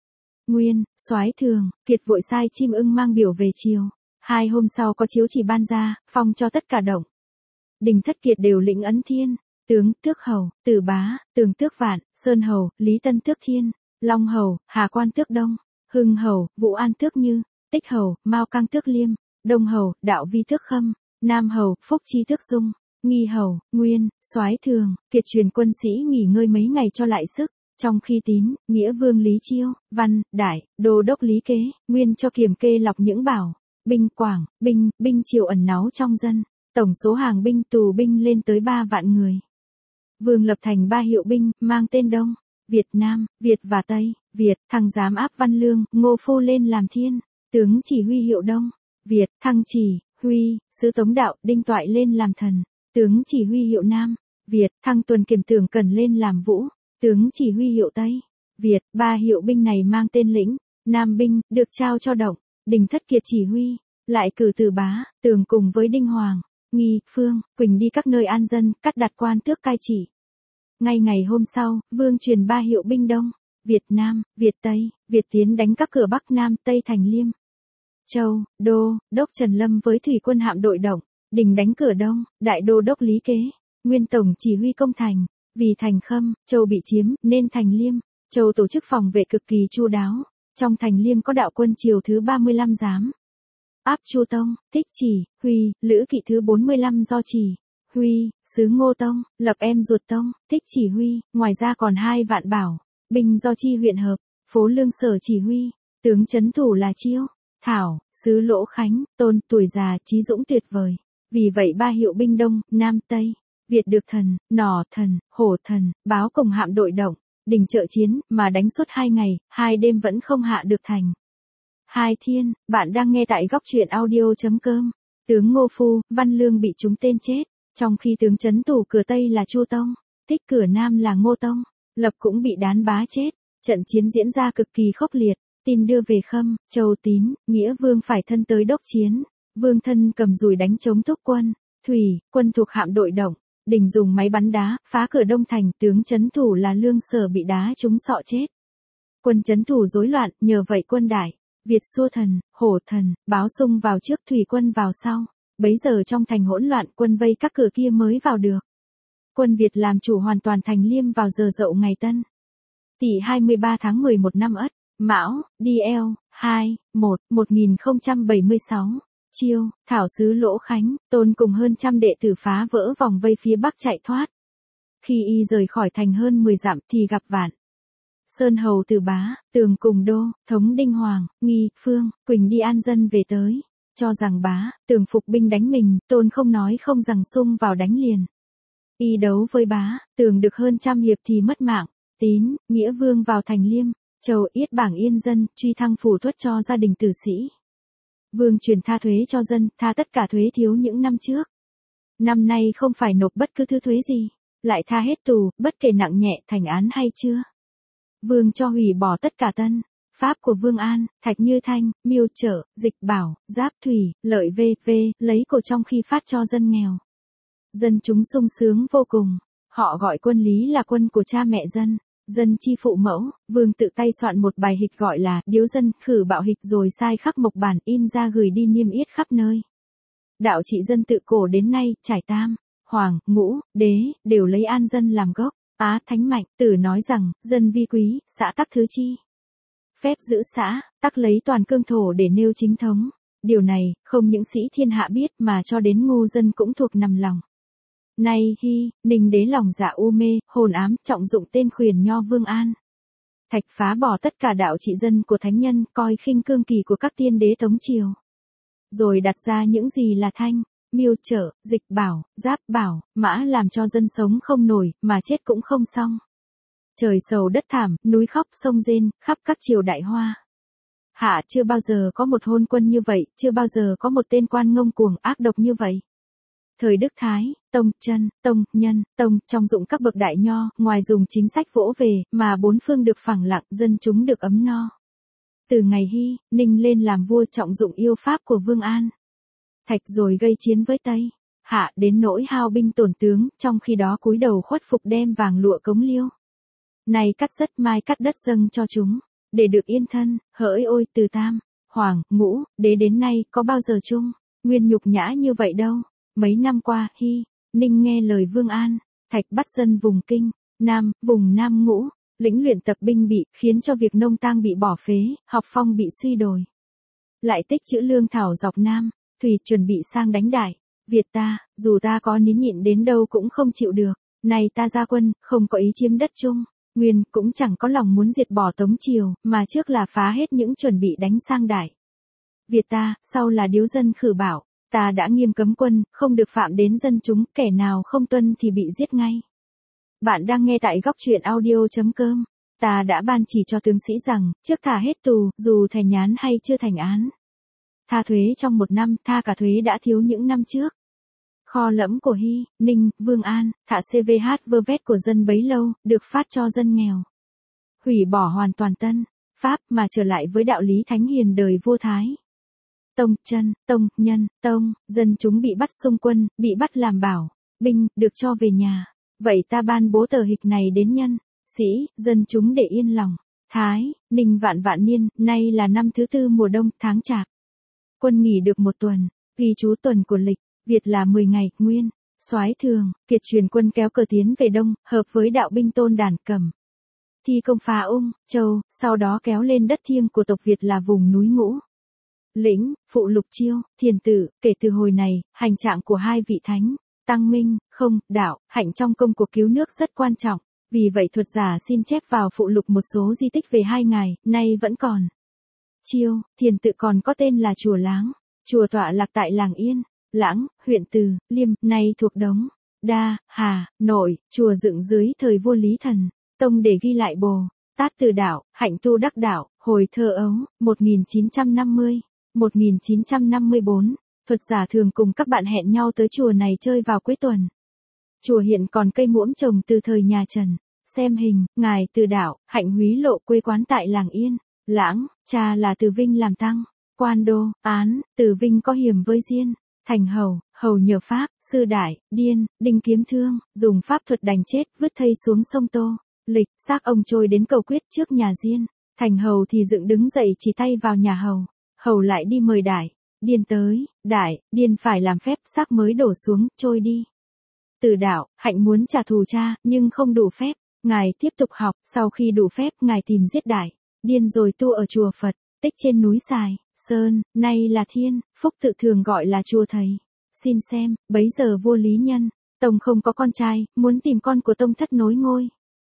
Nguyên, soái thường, Kiệt vội sai chim ưng mang biểu về triều. Hai hôm sau có chiếu chỉ ban ra, phong cho tất cả động. Đình Thất Kiệt đều lĩnh ấn thiên, tướng tước hầu, Tử Bá, Tường tước Vạn, Sơn hầu, Lý Tân tước Thiên, Long hầu, Hà Quan tước Đông, Hưng hầu, Vũ An tước Như, Tích hầu, Mao Cang tước Liêm, Đông hầu, Đạo Vi tước Khâm, Nam hầu, Phúc Chi tước Dung, Nghi hầu, Nguyên, soái thường, Kiệt truyền quân sĩ nghỉ ngơi mấy ngày cho lại sức. Trong khi Tín, Nghĩa Vương Lý Chiêu, Văn, Đại, Đô đốc Lý Kế, Nguyên cho kiểm kê lọc những bảo, binh Quảng, binh, binh Triều ẩn náu trong dân. Tổng số hàng binh tù binh lên tới ba vạn người. Vương lập thành ba hiệu binh, mang tên Đông, Việt Nam, Việt và Tây, Việt, thăng giám áp Văn Lương, Ngô Phu lên làm thiên, tướng chỉ huy hiệu Đông, Việt, thăng chỉ, huy, sứ Tống Đạo, Đinh Toại lên làm thần, tướng chỉ huy hiệu Nam, Việt, thăng tuần kiểm tưởng Cần lên làm vũ, tướng chỉ huy hiệu Tây, Việt, ba hiệu binh này mang tên lĩnh, Nam binh, được trao cho Động, Đình Thất Kiệt chỉ huy, lại cử Tử Bá, Tường cùng với Đinh Hoàng, Nghi, Phương, Quỳnh đi các nơi an dân, cắt đặt quan tước cai trị. Ngay ngày hôm sau, Vương truyền ba hiệu binh Đông, Việt Nam, Việt Tây, Việt tiến đánh các cửa Bắc Nam Tây thành Liêm, Châu, Đô, đốc Trần Lâm với thủy quân hạm đội Động, Đình đánh cửa Đông, Đại đô đốc Lý Kế, Nguyên tổng chỉ huy công thành, vì thành Khâm, Châu bị chiếm, nên thành Liêm, Châu tổ chức phòng vệ cực kỳ chu đáo, trong thành Liêm có đạo quân triều thứ ba mươi lăm giám. Áp Chu Tông, Thích Chỉ, Huy, Lữ Kỵ thứ bốn mươi lăm do Chỉ, Huy, Sứ Ngô Tông, lập em ruột Tông, Thích Chỉ Huy, ngoài ra còn hai vạn bảo, binh do Chi huyện hợp, Phố Lương Sở chỉ huy, tướng trấn thủ là Chiêu, Thảo, Sứ Lỗ Khánh, Tôn, tuổi già, trí dũng tuyệt vời. Vì vậy ba hiệu binh Đông, Nam Tây, Việt được thần, Nỏ thần, Hổ thần, báo cùng hạm đội Động, Đình trợ chiến, mà đánh suốt hai ngày, hai đêm vẫn không hạ được thành. Hai Thiên, bạn đang nghe tại góc truyện audio.com. Tướng Ngô Phu, Văn Lương bị trúng tên chết, trong khi tướng trấn thủ cửa Tây là Chu Tông, Thích cửa Nam là Ngô Tông, Lập cũng bị đán bá chết. Trận chiến diễn ra cực kỳ khốc liệt, tin đưa về Khâm, Châu Tín, Nghĩa Vương phải thân tới đốc chiến. Vương thân cầm dùi đánh chống thúc quân, thủy, quân thuộc hạm đội Động, Đình dùng máy bắn đá, phá cửa Đông thành, tướng trấn thủ là Lương Sở bị đá trúng sọ chết. Quân trấn thủ rối loạn, nhờ vậy quân Đại, Việt xua thần, Hổ thần, báo xung vào trước, thủy quân vào sau. Bấy giờ trong thành hỗn loạn, quân vây các cửa kia mới vào được. Quân Việt làm chủ hoàn toàn thành Liêm vào giờ dậu ngày Tân. Tỵ hai mươi ba tháng mười một năm Ất, Mão, đê lờ, hai, một, một nghìn không trăm bảy mươi sáu. Chiêu, Thảo sứ Lỗ Khánh, Tôn cùng hơn trăm đệ tử phá vỡ vòng vây phía Bắc chạy thoát. Khi y rời khỏi thành hơn mười dặm thì gặp Vạn Sơn hầu Tử Bá, Tường cùng Đô, thống Đinh Hoàng, Nghi, Phương, Quỳnh đi an dân về tới, cho rằng Bá, Tường phục binh đánh mình, Tôn không nói không rằng xung vào đánh liền. Y đấu với Bá, Tường được hơn trăm hiệp thì mất mạng. Tín, Nghĩa Vương vào thành Liêm, Châu yết bảng yên dân, truy thăng phủ tuất cho gia đình tử sĩ. Vương truyền tha thuế cho dân, tha tất cả thuế thiếu những năm trước. Năm nay không phải nộp bất cứ thứ thuế gì, lại tha hết tù, bất kể nặng nhẹ, thành án hay chưa. Vương cho hủy bỏ tất cả tân pháp của Vương An, Thạch Như Thanh, Miêu Trở, Dịch Bảo, Giáp Thủy, Lợi vê vê, lấy của trong khi phát cho dân nghèo. Dân chúng sung sướng vô cùng, họ gọi quân Lý là quân của cha mẹ dân. Dân chi phụ mẫu, Vương tự tay soạn một bài hịch gọi là Điếu Dân, khử bạo hịch rồi sai khắc mộc bản in ra gửi đi niêm yết khắp nơi. Đạo trị dân tự cổ đến nay, trải Tam, Hoàng, Ngũ, Đế, đều lấy an dân làm gốc. Á Thánh Mạnh, Tử nói rằng, dân vi quý, xã tắc thứ chi. Phép giữ xã, tắc lấy toàn cương thổ để nêu chính thống. Điều này, không những sĩ thiên hạ biết mà cho đến ngu dân cũng thuộc nằm lòng. Nay hi, Ninh đế lòng dạ u mê, hồn ám, trọng dụng tên khuyền nho Vương An. Thạch phá bỏ tất cả đạo trị dân của thánh nhân, coi khinh cương kỳ của các tiên đế Tống triều. Rồi đặt ra những gì là Thanh, Miêu Trở, Dịch Bảo, Giáp Bảo, Mã làm cho dân sống không nổi, mà chết cũng không xong. Trời sầu đất thảm, núi khóc sông rên, khắp các triều đại hoa. Hạ chưa bao giờ có một hôn quân như vậy, chưa bao giờ có một tên quan ngông cuồng ác độc như vậy. Thời Đức Thái, Tông, Chân, Tông, Nhân, Tông, trong dụng các bậc đại nho, ngoài dùng chính sách vỗ về, mà bốn phương được phẳng lặng, dân chúng được ấm no. Từ ngày Hy, Ninh lên làm vua, trọng dụng yêu pháp của Vương An. Thạch rồi gây chiến với Tây, Hạ đến nỗi hao binh tổn tướng, trong khi đó cúi đầu khuất phục đem vàng lụa cống liêu. Này cắt rất mai cắt đất dâng cho chúng, để được yên thân, hỡi ôi từ tam, hoàng, ngũ, đế đến nay có bao giờ chung, nguyên nhục nhã như vậy đâu. Mấy năm qua, Hy, Ninh nghe lời Vương An, thạch bắt dân vùng Kinh, Nam, vùng Nam Ngũ, lĩnh luyện tập binh bị, khiến cho việc nông tang bị bỏ phế, học phong bị suy đồi. Lại tích trữ lương thảo dọc Nam, Thùy chuẩn bị sang đánh Đại, Việt ta, dù ta có nín nhịn đến đâu cũng không chịu được, này ta ra quân, không có ý chiếm đất chung, nguyên cũng chẳng có lòng muốn diệt bỏ Tống Triều, mà trước là phá hết những chuẩn bị đánh sang Đại. Việt ta, sau là điếu dân khử bảo, ta đã nghiêm cấm quân, không được phạm đến dân chúng, kẻ nào không tuân thì bị giết ngay. Bạn đang nghe tại góc truyện audio.com. Ta đã ban chỉ cho tướng sĩ rằng, trước thả hết tù, dù thành án hay chưa thành án. Tha thuế trong một năm, tha cả thuế đã thiếu những năm trước. Kho lẫm của Hy, Ninh, Vương An, thả xê vê hát vơ vét của dân bấy lâu, được phát cho dân nghèo. Hủy bỏ hoàn toàn Tân Pháp mà trở lại với đạo lý thánh hiền đời vua Thái. Tông, chân, tông, nhân, tông, dân chúng bị bắt xung quân, bị bắt làm bảo, binh, được cho về nhà. Vậy ta ban bố tờ hịch này đến nhân, sĩ, dân chúng để yên lòng. Thái, Ninh vạn vạn niên, nay là năm thứ tư mùa đông, tháng Chạp. Quân nghỉ được một tuần, ghi chú tuần của lịch, Việt là mười ngày, Nguyên, soái Thường, Kiệt truyền quân kéo cờ tiến về đông, hợp với đạo binh Tôn Đản Cẩm. Thi công phá Ung, Châu, sau đó kéo lên đất thiêng của tộc Việt là vùng núi Ngũ. Lĩnh, Phụ Lục Chiêu, Thiền Tử, kể từ hồi này, hành trạng của hai vị thánh, Tăng Minh, Không, Đạo, Hạnh trong công cuộc cứu nước rất quan trọng, vì vậy thuật giả xin chép vào phụ lục một số di tích về hai ngài, nay vẫn còn. Chiêu, Thiền Tự còn có tên là Chùa Láng, chùa tọa lạc tại làng Yên, Lãng, huyện Từ, Liêm, nay thuộc Đống, Đa, Hà, Nội, chùa dựng dưới thời vua Lý Thần, Tông để ghi lại Bồ Tát Từ Đạo, Hạnh Tu Đắc Đạo, hồi thơ ấu, một nghìn chín trăm năm mươi, một nghìn chín trăm năm mươi tư. Thuật giả thường cùng các bạn hẹn nhau tới chùa này chơi vào cuối tuần. Chùa hiện còn cây muỗng trồng từ thời nhà Trần. Xem hình, ngài Từ Đạo, Hạnh húy lộ quê quán tại làng Yên, Lãng, cha là Từ Vinh làm tăng, quan đô, án, Từ Vinh có hiểm với Diên, thành hầu, hầu nhờ pháp, sư đại, điên, đinh kiếm thương, dùng pháp thuật đánh chết, vứt thây xuống sông Tô. Lịch, xác ông trôi đến cầu quyết trước nhà Diên, thành hầu thì dựng đứng dậy chỉ tay vào nhà hầu, hầu lại đi mời đại. Điên tới, Đại, Điên phải làm phép, xác mới đổ xuống, trôi đi. Từ Đạo, Hạnh muốn trả thù cha, nhưng không đủ phép. Ngài tiếp tục học, sau khi đủ phép, ngài tìm giết Đại, Điên rồi tu ở chùa Phật, tích trên núi Sài, Sơn, nay là Thiên, Phúc tự thường gọi là chùa Thầy. Xin xem, bấy giờ vua Lý Nhân, Tông không có con trai, muốn tìm con của Tông thất nối ngôi.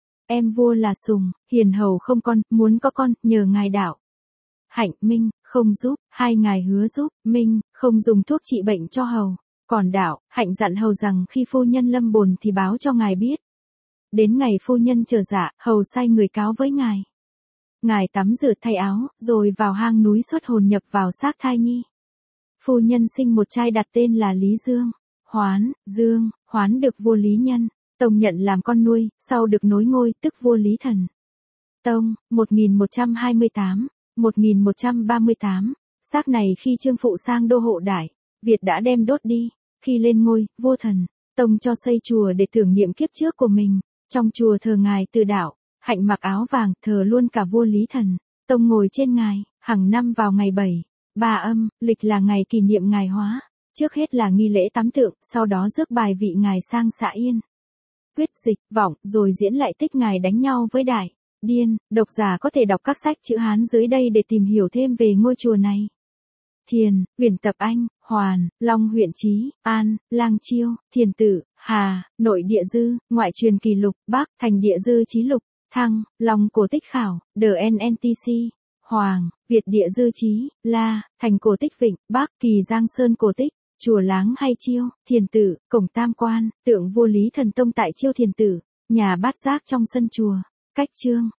Em vua là Sùng, hiền hầu không con, muốn có con, nhờ ngài Đạo. Hạnh, Minh, không giúp, hai ngài hứa giúp, Minh, không dùng thuốc trị bệnh cho hầu. Còn Đạo, Hạnh dặn hầu rằng khi phu nhân lâm bồn thì báo cho ngài biết. Đến ngày phu nhân trở dạ, hầu sai người cáo với ngài. Ngài tắm rửa thay áo, rồi vào hang núi xuất hồn nhập vào xác thai nhi. Phu nhân sinh một trai đặt tên là Lý Dương. Hoán, Dương, Hoán được vua Lý Nhân, Tông nhận làm con nuôi, sau được nối ngôi, tức vua Lý Thần. Tông, một nghìn một trăm hai mươi tám, một nghìn một trăm ba mươi tám, xác này khi Trương Phụ sang đô hộ Đại, Việt đã đem đốt đi. Khi lên ngôi, vua Thần, Tông cho xây chùa để tưởng niệm kiếp trước của mình. Trong chùa thờ ngài Từ Đạo, Hạnh mặc áo vàng, thờ luôn cả vua Lý Thần. Tông ngồi trên ngài, hàng năm vào ngày bảy, ba âm, lịch là ngày kỷ niệm ngài hóa. Trước hết là nghi lễ tắm tượng, sau đó rước bài vị ngài sang xã Yên. Quyết dịch, vọng, rồi diễn lại tích ngài đánh nhau với Đại, Điên. Độc giả có thể đọc các sách chữ Hán dưới đây để tìm hiểu thêm về ngôi chùa này. Thiền, Huyền Tập Anh, Hoàn, Long huyện Chí, An, Lang Chiêu, Thiền Tử, Hà, Nội địa dư, Ngoại truyền kỳ lục, Bắc, Thành địa dư chí lục, Thăng, Long cổ tích khảo, The en en tê xê, Hoàng, Việt địa dư chí, La, Thành cổ tích Vịnh, Bắc, Kỳ Giang Sơn cổ tích, chùa Láng hay Chiêu, Thiền Tử, cổng Tam Quan, tượng vua Lý Thần Tông tại Chiêu Thiền Tử, nhà bát giác trong sân chùa, cách chương.